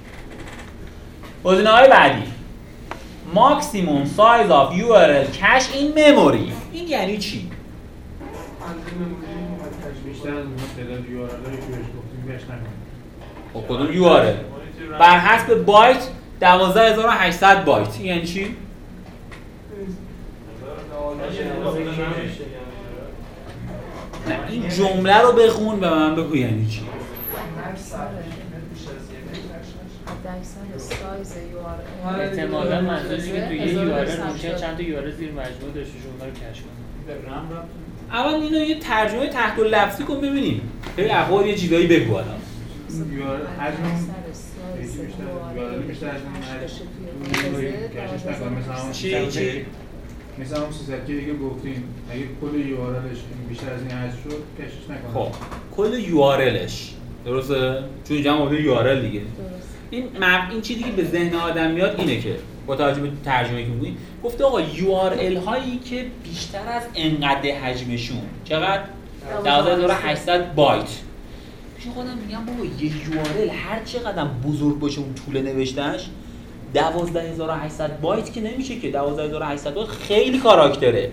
گزینه‌های بعدی ماکسیموم سایز آف یو آر ال کش این مموری. این یعنی چی؟ بیشتر از تعداد یو آر ال که بهش گفتیم بهش نکنیم. خب کدوم یو آر ال؟ بر حسب بایت دوازده هزار و هشتصد بایت. این یعنی چی؟ نه این جمله رو بخون به من بگو یعنی چی؟ احتمالاً منظورش که توی یه یو آر ال ممکنه چند تا یو آر ال زیر مجموعه داشته باشه اونها رو کش کنه. اول اینو یه ترجمه تحت اللفظی کن ببینیم. خیلی اخبار یه چیزایی بگو الان. یو آر ال حجم بیشتر یو آر ال بیشتر از کشش نکنم مثلا اون چی چی مثلا اون سیصد که دیگه گفتیم اگه کل یو آر الش بیشتر از این حذف شد کشش نکنم. خب کل یو آر الش درسته؟ چون اینجا هم یو آر ال دیگه. این مب... این چیزی که به ذهن آدم میاد اینه که با توجه به ترجمه‌ای که می‌کنی گفته آقا یو آر ال هایی که بیشتر از انقدر حجمشون چقدر دوازده هزار و هشتصد بایت. پیش خودم میگم بابا یه یو آر ال هر چقدر بزرگ باشه اون طول نوشتهش دوازده هزار و هشتصد بایت که نمیشه که دوازده هزار و هشتصد بایت خیلی کاراکتره.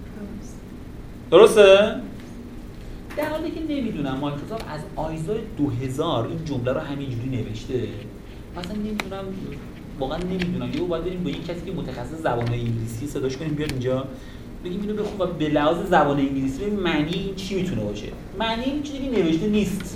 درسته؟ در حالی که نمیدونم مایکروسافت از آیزو دو هزار این جمله رو همینجوری نوشته. مثلا نمیدونم واقعا نمیدونم یهو باید بریم با یک کسی که متخصص زبان انگلیسی صداش کنیم بیاد اینجا بگیم اینو بخون و به لحاظ زبان انگلیسی ببین معنی این چی میتونه باشه. معنی این چیزی که نوشته نیست.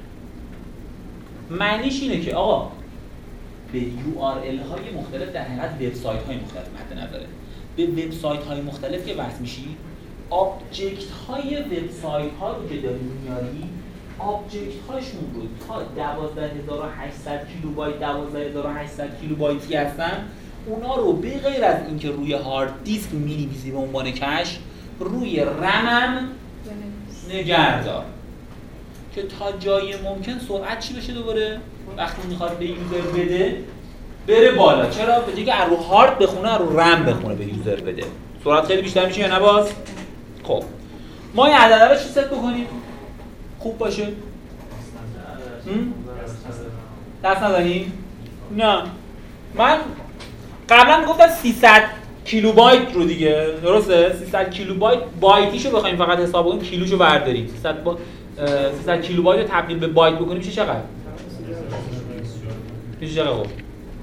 معنیش اینه که آقا به یو آر ال های مختلف در حقیقت وبسایت های مختلف مد نظره. به وبسایت های مختلف که وصل میشی آبجکت های وبسایت ها رو که داری میاری آبجکت هاشون رو تا دوازده هزار و هشتصد کیلوبایت دوازده هزار و هشتصد کیلوبایتی هستن اونا رو به غیر از اینکه روی هارد دیسک می‌نویسی به عنوان کش روی رمم نگهدار که تا جای ممکن سرعت چی بشه دوباره وقتی میخواد به یوزر بده بره بالا. چرا؟ به جای که رو هارد بخونه رو رم بخونه به یوزر بده سرعت خیلی بیشتر میشه یا نه باز؟ خب ما این عدده رو چی ست بکنیم؟ خوب باشه؟ دست نزنیم؟ نه من قبلا گفتم سیصد کیلوبایت رو دیگه درسته؟ سیصد کیلوبایت بایتیشو بخوایم فقط حساب کنیم کیلوشو برداریم سیصد, با... سیصد کیلوبایت رو تبدیل به بایت بکنیم میشه چقدر؟ میشه چقدر خب؟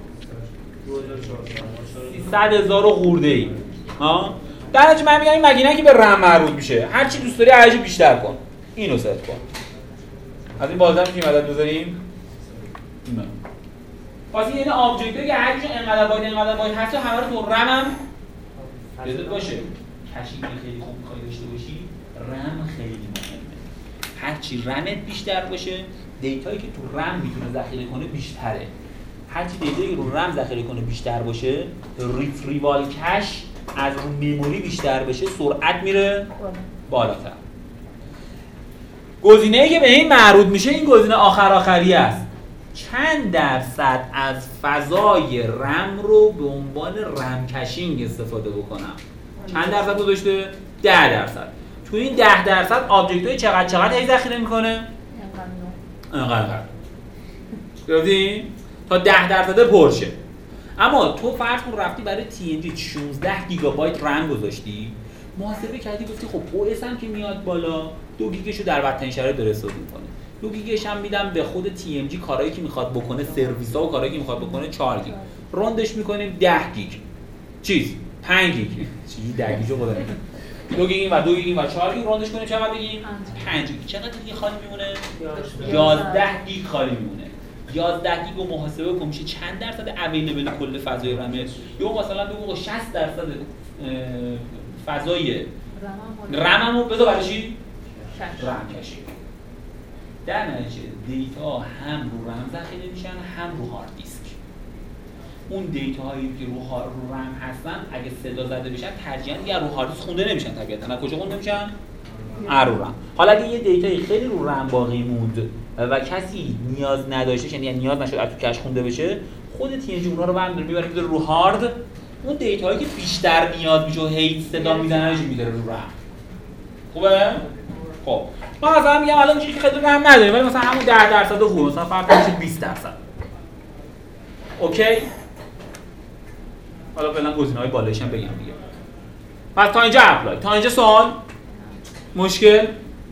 سیصد هزار و خورده ای ها؟ در نتیجه من میگم این مگینه که به رم مربوط میشه هر چی دوست داری ارزش بیشتر کن اینو ست کن. از این بازم که مدد بذاریم نه واسه یعنی آبجکتی که هر چی انقدر باید انقدر باید هست همه رو تو رم هم بذار باشه. کشی خیلی خوب می‌خوای داشته باشی رم خیلی مهمه. هر چی رمت بیشتر باشه دیتایی که تو رم میتونه ذخیره کنه بیشتره. هر چی دیتایی که رو رم ذخیره کنه بیشتر باشه ریتریوال کش از اون مموری بیشتر بشه سرعت میره بالاتر. گزینه‌ای که به این مربوط میشه این گزینه آخر آخری است. چند درصد از فضای رم رو به عنوان رم کشینگ استفاده بکنم؟ چند درصد گذاشته؟ ده درصد. تو این ده درصد آبجکت‌های چقدر چقدر هی ذخیره میکنه؟ انقدر انقدر. گفتین؟ تا ده درصد پرشه. اما تو فرض کن رفتی برای تی ان جی شانزده گیگابایت رم گذاشتی محاسبه کردی گفتی خب او اس هم که میاد بالا دو گیگشو در بدترین شرایط داره استفاده میکنه دو گیگش هم میدم به خود تی ام جی کارهایی که میخواد بکنه سرویس ها و کارهایی که میخواد بکنه چهار گیگ روندش میکنیم ده گیگ چیز پنج گیگ چیزی ده گیگو خدا نمیدونه دو گیگ و دو گیگ و چهار گیگ روندش کنیم چقدر بگیم پنج گیگ چقدر دیگه خالی میمونه یازده گیگ خالی میمونه یازده گیگ رو محاسبه کن میشه چند درصد اویلیبل کل فضای رمه یا مثلا بگو شصت درصد فضای رممو بذار برای چی؟ رم کشی. در نتیجه دیتا هم رو رم ذخیره میشن هم رو هارد دیسک. اون دیتا هایی که رو, رو رم هستن اگه صدا زده بشن ترجیحاً دیگه رو هارد دیسک خونده نمیشن طبیعتاً. از کجا خونده میشن؟ رو رم. حالا اگه یه دیتایی خیلی رو رم باقی موند و کسی نیاز نداشته یعنی نیاز نشد از تو کش خونده بشه خود تی ان جی اونها رو برمی‌داره میبره میذاره رو هارد اون دیتایی که بیشتر نیاز میشه و هی صدا میزنه میذاره رو رم. خوبه؟ خب ما مثلا میگم الان چیزی که خیلی رم نداریم ولی مثلا همون ده درصد خوبه مثلا فرق میشه بیست درصد. اوکی؟ حالا فعلا گزینه‌های بالایش هم بگم دیگه. پس تا اینجا اپلای. تا اینجا سوال؟ مشکل؟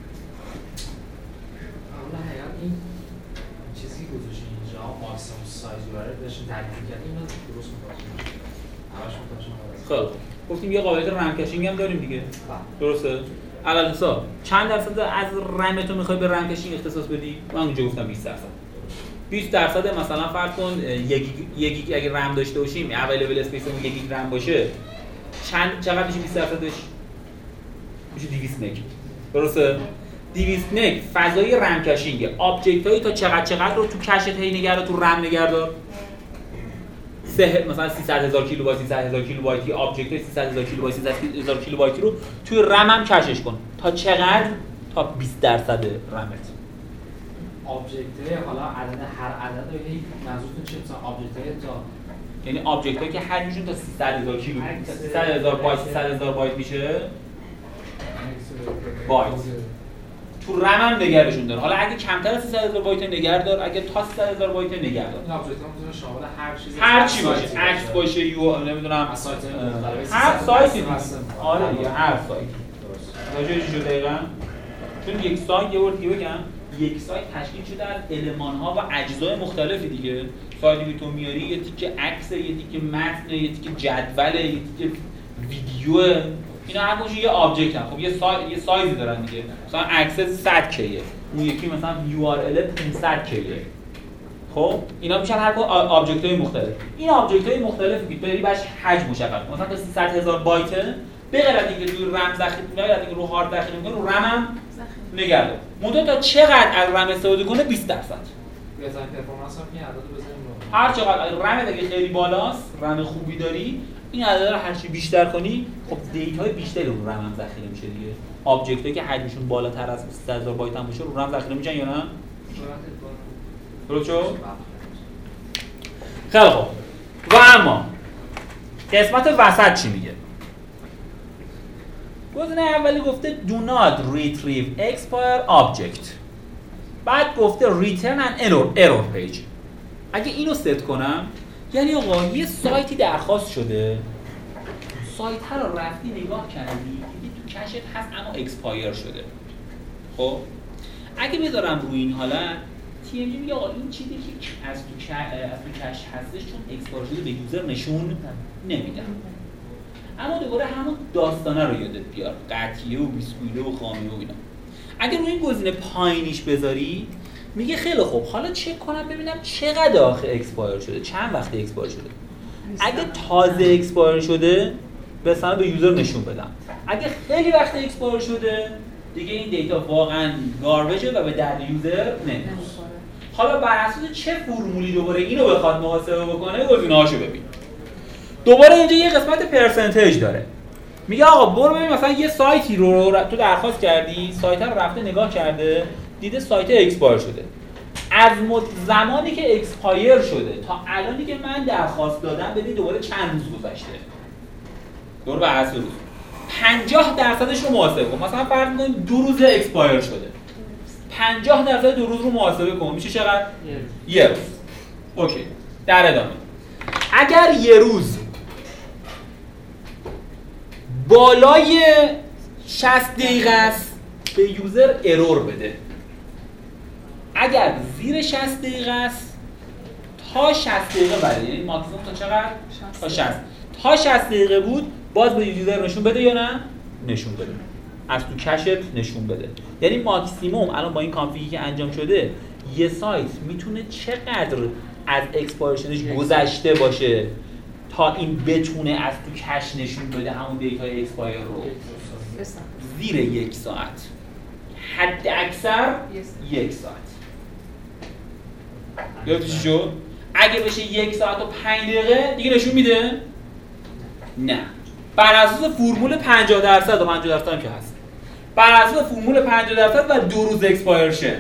خب گفتیم یه قابلیت رم کشینگ هم داریم دیگه درسته؟ علل حساب چند درصد از رمتو میخوای به رم کشینگ اختصاص بدی؟ من اونجا گفتم بیست درصد بیست درصد مثلا فرض کن یک گیگ اگه رم داشته باشیم اویلیبل اسپیسمون یک گیگ رم باشه چند چقدر میشه بیست درصدش؟ میشه دویست مگ درسته؟ دویست مگ فضای رم کشینگ آبجکت هایی تا چقدر چقدر رو تو کشت هی نگردار تو رم نگردار سه مثلا سیصد هزار کیلوبایت سیصد هزار کیلوبایتی آبجکت سیصد هزار کیلوبایت سیصد هزار کیلوبایتی رو توی رم هم کشش کن. تا چقدر؟ تا بیست درصد رمت. آبجکت حالا عدد هر عدد رو منظورتون چیه؟ مثلا آبجکت تا یعنی آبجکت هایی که حجمشون تا سیصد هزار کیلو سیصد هزار بایت سیصد هزار بایت میشه بایت تو رم هم نگرشون داره. حالا اگه کمتر از سیصد هزار بایت نگر دار، اگه تا سیصد هزار بایت نگر دار. این آبجکت ها میتونه شامل هر چیزی هر چی باشه، عکس باشه، یو نمیدونم هر سایتی هست. آره دیگه هر سایتی. درست. راجع چی شده دقیقاً؟ چون یک سایت یه ورد دیگه بگم، یک سایت تشکیل شده از المان‌ها و اجزای مختلفی دیگه. سایتی که تو میاری یه تیکه عکس، یه تیکه متن، یه تیکه جدول، یه تیکه ویدیو، اینا هر کدومش یه آبجکتن. خب یه سایز یه سایزی دارن دیگه. مثلا عکس صد کیه، اون یکی مثلا یو آر ال پانصد کیه. خب اینا میشن هر کدوم آبجکت‌های مختلف. این آبجکت‌های مختلفی که بری باش حجم مشخص. مثلا تا سیصد هزار بایته، به غیر از اینکه توی رم ذخیره می‌کنه، به غیر از اینکه رو هارد ذخیره می‌کنه، رو رم هم نگرد. منتها تا چقدر از رم استفاده کنه؟ بیست درصد. بزن پرفورمنس هم که عدد بزنیم. هر چقدر رم دیگه خیلی بالاست، رم خوبی داری، این عدد رو هر چی بیشتر کنی، خب دیتای بیشتری رو رم هم ذخیره میشه دیگه. آبجکتایی که حجمشون بالاتر از سیصد هزار بایت هم باشه رو رم ذخیره میشن یا نه؟ درست شد؟ خیلی خوب. و اما قسمت وسط چی میگه؟ گزینه اولی گفته do not retrieve expire object. بعد گفته return an error error page. اگه اینو ست کنم یعنی آقا یه سایتی درخواست شده، سایت ها رو رفتی نگاه کردی دیدی تو کشت هست اما اکسپایر شده. خب اگه بذارم روی این حالت تی ام جی میگه آقا این چیزی که از تو از تو کش هستش چون اکسپایر شده به یوزر نشون نمیده. اما دوباره همون داستانه رو یادت بیار، قطعیه و بیسکویله و خامیه و اینا. اگه روی این گزینه پایینیش بذاری میگه خیلی خوب حالا چک کنم ببینم چقدر آخه اکسپایر شده، چند وقت اکسپایر شده. اگه تازه اکسپایر شده مثلا به یوزر نشون بدم. اگه خیلی وقت اکسپایر شده دیگه این دیتا واقعا گاربیجه و به درد یوزر نمیخوره. حالا بر اساس چه فرمولی دوباره اینو بخواد محاسبه بکنه گزینه‌هاشو ببین. دوباره اینجا یه قسمت پرسنتیج داره. میگه آقا برو ببین مثلا یه سایتی رو تو درخواست کردی، سایت رو رفته نگاه کرده، دیده سایت اکسپایر شده. از زمانی که اکسپایر شده تا الانی که من درخواست دادم ببین دوباره چند روز گذشته. دور به اساس روز. پنجاه درصدش رو محاسبه کن. مثلا فرض کن دو روز اکسپایر شده. پنجاه درصد دو روز رو محاسبه کن. میشه چقدر؟ یه روز. اوکی. در ادامه. اگر یه روز بالای شصت دقیقه است به یوزر ارور بده. اگر زیر شصت دقیقه است تا شصت دقیقه بده، یعنی ماکسیمم تا چقدر؟ تا شصت. تا شصت دقیقه بود باز به یوزر نشون بده یا نه؟ نشون بده. از تو کشت نشون بده. یعنی ماکسیمم الان با این کانفیگی که انجام شده یه سایت میتونه چقدر از اکسپایرشنش گذشته باشه تا این بتونه از تو کش نشون بده همون دیتای اکسپایر رو. زیر یک ساعت، حد اکثر یک ساعت. یادت چی شد؟ اگه بشه یک ساعت و پنج دقیقه دیگه نشون میده؟ نه. بر اساس فرمول پنجاه درصد و پنجاه درصد هم که هست. بر اساس فرمول پنجاه درصد و دو روز اکسپایرشن.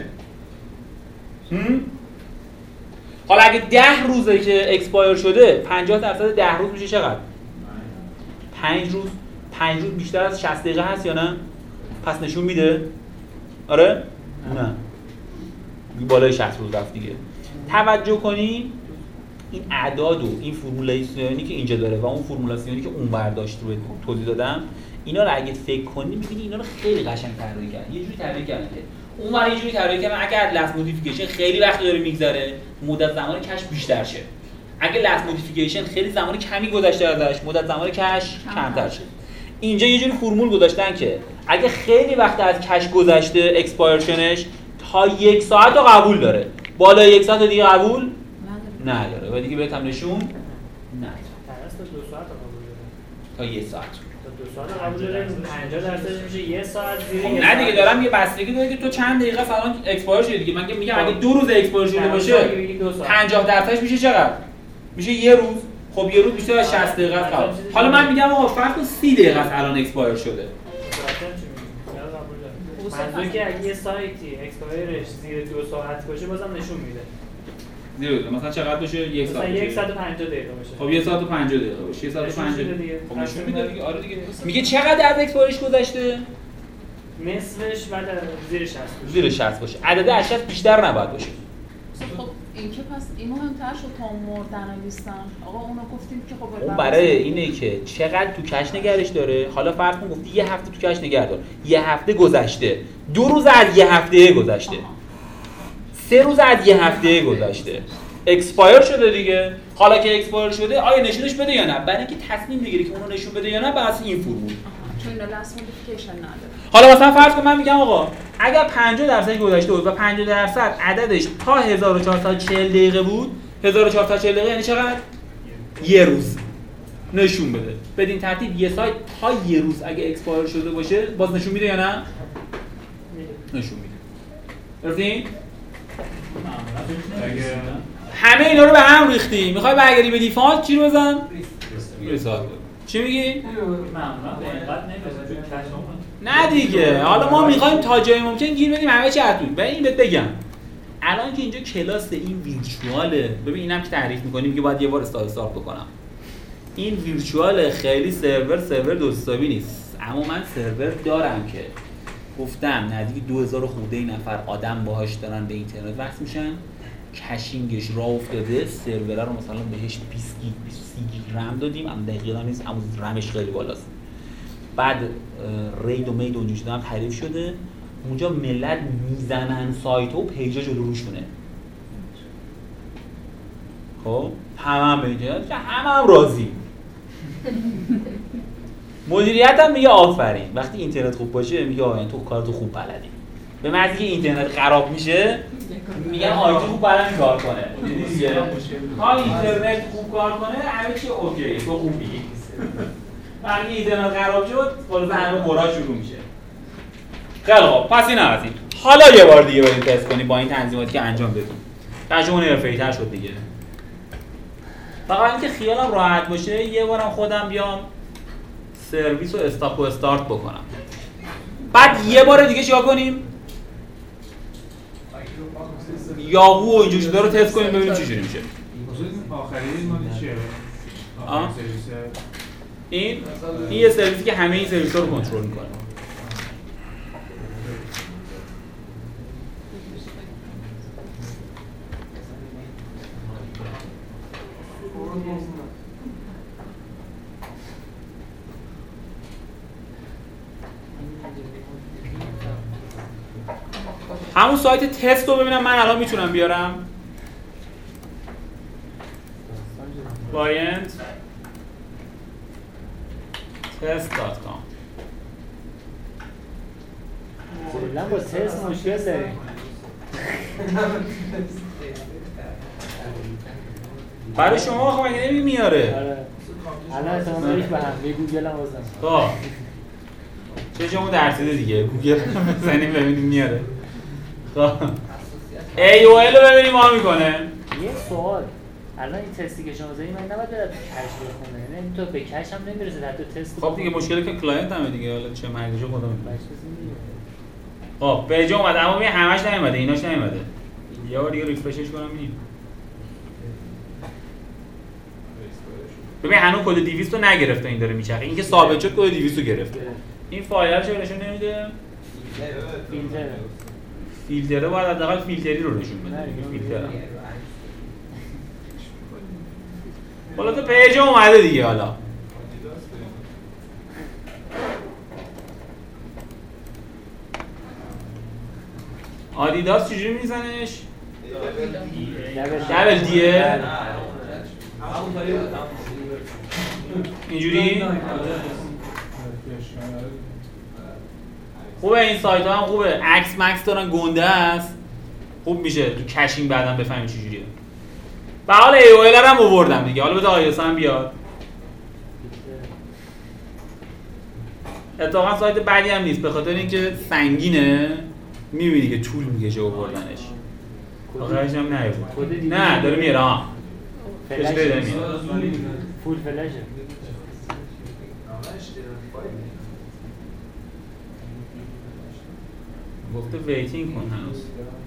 حالا اگه ده روزه که اکسپایر شده، پنجاه درصد ده روز میشه چقدر؟ پنج روز. پنج روز بیشتر از شصت دقیقه هست یا نه؟ پس نشون میده؟ آره؟ نه. بالای شصت روز رفت دیگه. توجه کنی این اعداد و این فرمولاسیونی که اینجا داره و اون فرمولاسیونی که اون برداشت رو توضیح دادم، اینا رو اگه فکر کنی می‌بینی اینا رو خیلی قشنگ طراحی کردن. یه جوری طراحی کردن که اون ور یه جوری طراحی کردن اگر لست مودیفیکیشن خیلی وقت داره میگذره، مدت زمان کش بیشتر شه. اگه لست مودیفیکیشن خیلی زمان کمی گذشته ازش، مدت زمان کش کمتر شه. اینجا یه جوری فرمول گذاشتن که اگه خیلی وقت از کش گذشته اکسپایرشنش تا یک ساعت رو قبول داره، بالای یک ساعت دیگه قبول نداره و دیگه بهتم نشون نداره. تا دو ساعت قبول داره. تا یک ساعت. تا دو ساعت قبول داره. پنجاه درصد میشه یک ساعت زیر. نه دیگه دارم یه بستگی داره که تو چند دقیقه فلان اکسپایر شده دیگه. من که میگم اگه دو روز اکسپایر شده باشه پنجاه درصدش میشه چقدر؟ میشه یه روز. خب یه روز بیشتر از شصت دقیقه است. حالا من میگم آقا فرض کن سی دقیقه است الان اکسپایر شده. منظور که اگه یه سایتی اکسپایرش زیر دو ساعت باشه بازم نشون میده. زیر دو مثلا چقدر باشه؟ یک ساعت. مثلا صد و پنجاه دقیقه باشه. خب یک ساعت و پنجاه دقیقه باشه. یک ساعت و پنجاه دقیقه. خب نشون میده دیگه. آره دیگه. میگه چقدر از اکسپایرش گذشته؟ نصفش بعد زیر شصت باشه. زیر شصت باشه. عدد از شصت بیشتر نباید باشه. خب این که پس این مهمتر شد تا مردن نیستن. آقا اونو گفتیم که خب اون برای اینه که چقدر تو کش نگرش داره. حالا فرض کن گفتی یه هفته تو کش نگه دار. یه هفته گذشته. دو روز از یه هفته گذشته. آها. سه روز از یه هفته گذشته. اکسپایر شده دیگه. حالا که اکسپایر شده آیا نشونش بده یا نه؟ برای اینکه تصمیم بگیری که اونو نشون بده یا نه بس این فرمول. چون اینا لاست مودیفیکیشن نداره. حالا مثلا فرض کن من میگم آقا اگر پنجاه درصد گذشته بود و پنجاه درصد عددش تا هزار و چهارصد و چهل دقیقه بود، هزار و چهارصد و چهل دقیقه یعنی چقدر؟ یه روز. نشون بده. بدین ترتیب یه سایت تا یه روز اگه اکسپایر شده باشه باز نشون میده یا نه؟ نشون میده. گرفتین؟ همه اینا رو به هم ریختی. میخوای برگردی به دیفالت چی رو بزن؟ ریسارت. چی میگی؟ نه دیگه. حالا ما میخوایم تا جای ممکن گیر بدیم همه چی اتون. به این بهت بگم. الان که اینجا کلاس این ویرچواله. ببین اینم که تعریف می‌کنیم که باید یه بار استارت بکنم. این ویرچوال خیلی سرور سرور دوستابی نیست. اما من سرور دارم که گفتم نزدیک دو هزار خورده نفر آدم باهاش دارن به اینترنت وصل میشن. کشینگش راه افتاده، سرور رو مثلا بهش بیست گیگ بیست و سه گیگ رم دادیم، اما دقیقاً نیست، اما رمش خیلی بالاست. بعد رید و مید و اونجوری هم تعریف شده. اونجا ملت میزنن سایت و پیجا جلو روشونه. خب همه هم به اینجا همه هم راضی. مدیریت هم میگه آفرین. وقتی اینترنت خوب باشه میگه آقا تو کارتو خوب بلدی. به معنی که اینترنت خراب میشه میگن آیتی خوب بلد کار کنه. دیگه ها اینترنت خوب کار کنه همه چی اوکی، تو خوبی. وقتی اینترنت خراب شد خلاص همه برا شروع میشه. خیلی خوب پس این از این. حالا یه بار دیگه بریم تست کنیم با این تنظیماتی که انجام دادیم. ترجمه حرفه‌ای‌تر شد دیگه. فقط اینکه خیالم راحت باشه یه بارم خودم بیام سرویس رو استاپ و استارت بکنم. بعد یه بار دیگه چیکار کنیم؟ یاهو و اینجور چیزا رو تست کنیم ببینیم چی جوری میشه. آخری مال چیه؟ آخرین سرویس این این یه سرویسی که همه این سرویس‌ها رو کنترل می‌کنه. همون سایت تست رو ببینم من الان میتونم بیارم. client test dot com. کلا با تست مشکل داریم. برای شما خب مگه نمی میاره؟ آره. الان احتمالاً به هم به گوگل هم واسه. خب. چه جمعو درسیده دیگه گوگل بزنیم ببینیم میاره. خب. ای او ال رو ببینیم ما میکنه. یه سوال. الان این تستی که شما زدید من نباید برات کش بخونه. یعنی تو به کش هم نمیرسه حتی تست. خب دیگه مشکلی که کلاینت همه دیگه حالا چه مرگشو خدا میدونه. خب به جا اومد اما ببین همش نیومده ایناش نیومده. یه بار دیگه ریفرشش کنم ببینیم. ببین هنوز کد دویست رو نگرفته این داره میچرخه. این که ثابت شد کد دویست رو گرفته. این فایل رو چرا نشون نمیده؟ فیلتر. فیلتره باید حداقل فیلتری رو نشون بده. فیلتر. حالا تو پیج اومده دیگه حالا. آدیداس چجوری میزنش؟ دبل دیه؟ اینجوری؟ خوبه این سایت ها هم خوبه، عکس مکس دارن گنده است خوب میشه تو کشینگ بعدم بفهمیم چجوریه. و حالا ای او ال هم آوردم دیگه، حالا بده آیاس هم بیاد. اتفاقا سایت بعدی هم نیست به خاطر اینکه سنگینه، میبینی که طول میکشه آوردنش. آخرش هم نیومد. نه داره میاره ها. فلش فول فلشه گفته ویتینگ کن هنوز.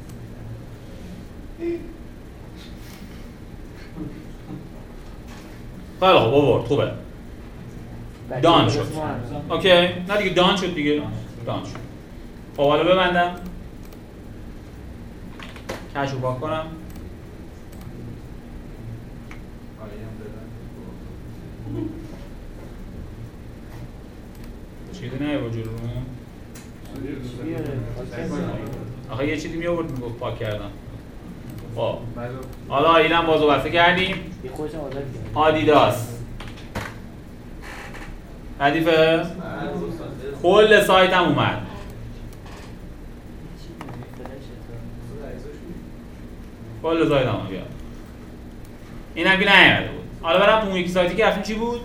خیلی خوب آورد خوبه. دان شد. اوکی نه دیگه دان شد دیگه. دان شد. خب حالا ببندم. کش رو پاک کنم. چیزی نه با جلومون. آخه یه چیزی می آورد میگفت پاک کردم. خب حالا اینم بازو بسته کردیم. آدیداس ردیفه کل سایت هم اومد. کل سایت هم اومد بیاد. این هم که نیامده بود. حالا برم تو اون یکی سایتی که رفتیم چی بود؟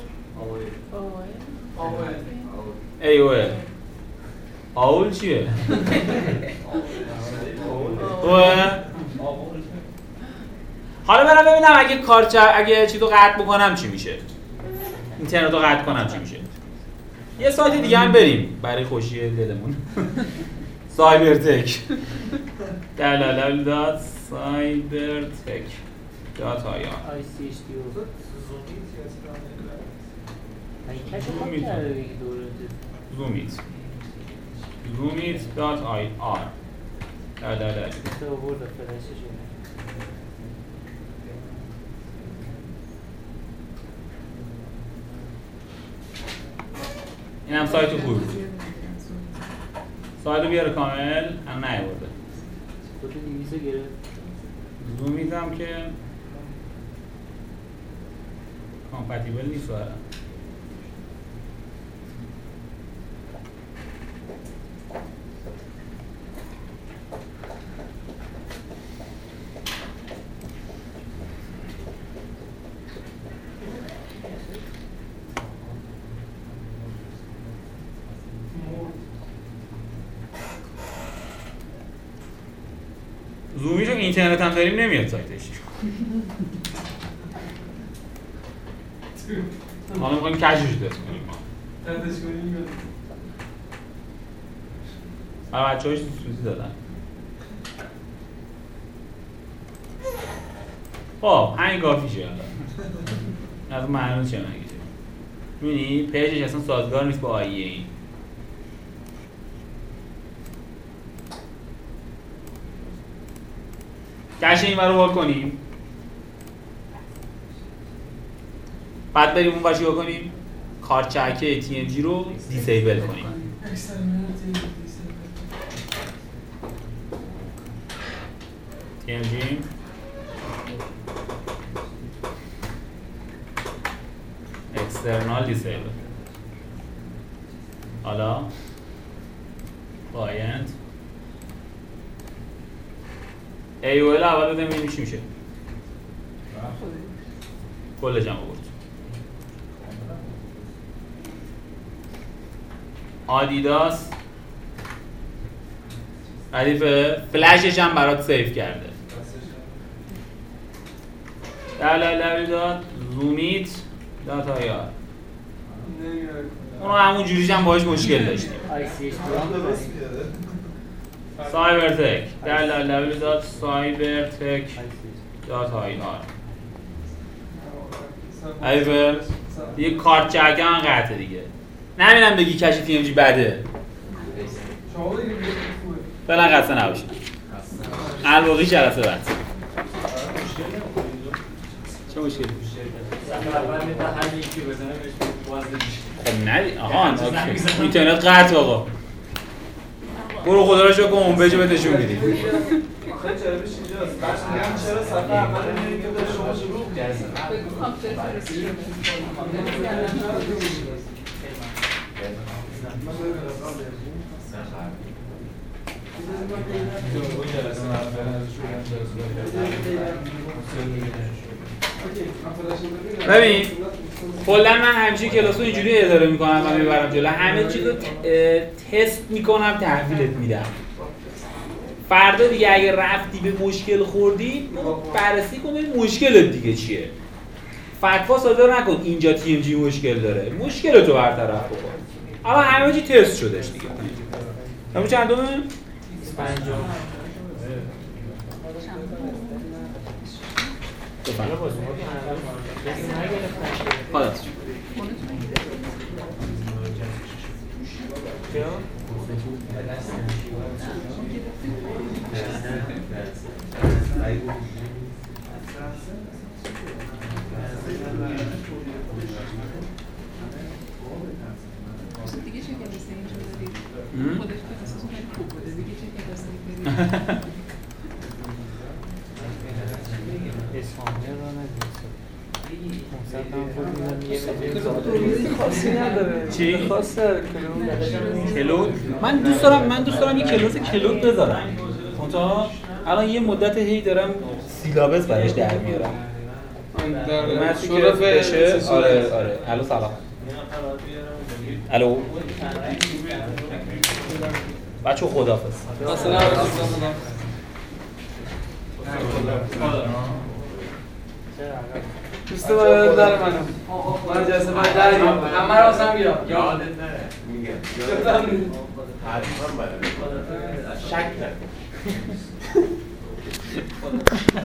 ای او ال آول چیه؟ حالا برم ببینم اگه کارچ اگه چیزو قطع بکنم چی میشه؟ اینترنتو قطع کنم چی میشه؟ یه سایت دیگه هم بریم برای خوشی دلمون. سایبرتک دبلیو دبلیو دبلیو دات سایبرتک دات آی آر آی سی اچ تی او زومیت زومیت زومیت دات آی آر دبلیو دبلیو دبلیو این هم سایت خوب سایت رو بیاره کامل هم نیورده خودتون دیویسو گرفت زومیت هم که کامپتیبل نیست برام زومی چون اینترنت هم داریم نمیاد سایتش. حالا میخوایم کشش تست کنیم ما. تست کنیم. حالا بچه‌هاش سوزی دادن. خب همین کافیشه حالا. از معلومه چه نگیشه. می‌بینی پیجش اصلا سازگار نیست با آیه این. کش این رو ول کنیم بعد بریم اون باشی کنیم کارت چکه تی ام جی رو دیسیبل کنیم تی ام جی اکسترنال دیسیبل حالا کلاینت ای او ال اول بزنیم ببینیم چی میشه. کل جمع آورد. آدیداس ردیف فلشش هم برات سیف کرده. دبلیو دبلیو دبلیو دات زومیت دات آی آر اونو همون جوریش هم باهاش مشکل داشتیم. سایبرتک دبلیو دبلیو دبلیو دات سایبرتک دات آی آر ایوه یه کارت چکه هم قطعه دیگه نمیدونم بگی کشی تی ام جی بده فعلا قصه نباشید الواقعی جلسه بعد چه مشکلی؟ خب ندی آها اینترنت قطع آقا برو خدا رو شکر کن اون پیجو بهت نشون میدی. آخه جالبش اینجاست. بعد میگم چرا صفحه اول نمیگه به شما شروع کردن. ببین کلا من همیشه کلاسو اینجوری اداره میکنم و میبرم جلو همه چیزو تست میکنم تحویلت میدم فردا دیگه اگه رفتی به مشکل خوردی بررسی کن ببین مشکلت دیگه چیه فتوا صادر نکن اینجا تی ام جی مشکل داره، مشکل تو برطرف بکن. الان همه چی تست شدش دیگه. همون چندمه؟ پنجم. بفرمایید. خلاص. دیگه چه کلاسی اینجا دارید؟ خودش که احساس خیلی خوب بوده. دیگه چه کلاسی دارید؟ اسفانیا رو ندید. خاصی نداره. چی؟ خاصه کلود. من دوست دارم من دوست دارم یه کلاس کلود بذارم. منتها الان یه مدت هی دارم سیلابس براش در میارم. در شرف بشه. آره آره. الو سلام. الو. بچه‌ها خداحافظ. مثلا دوست دارم در منو من جلسه بعد در میام همه رو اصلا میرم یادت نره میگم حتما باید شک نکن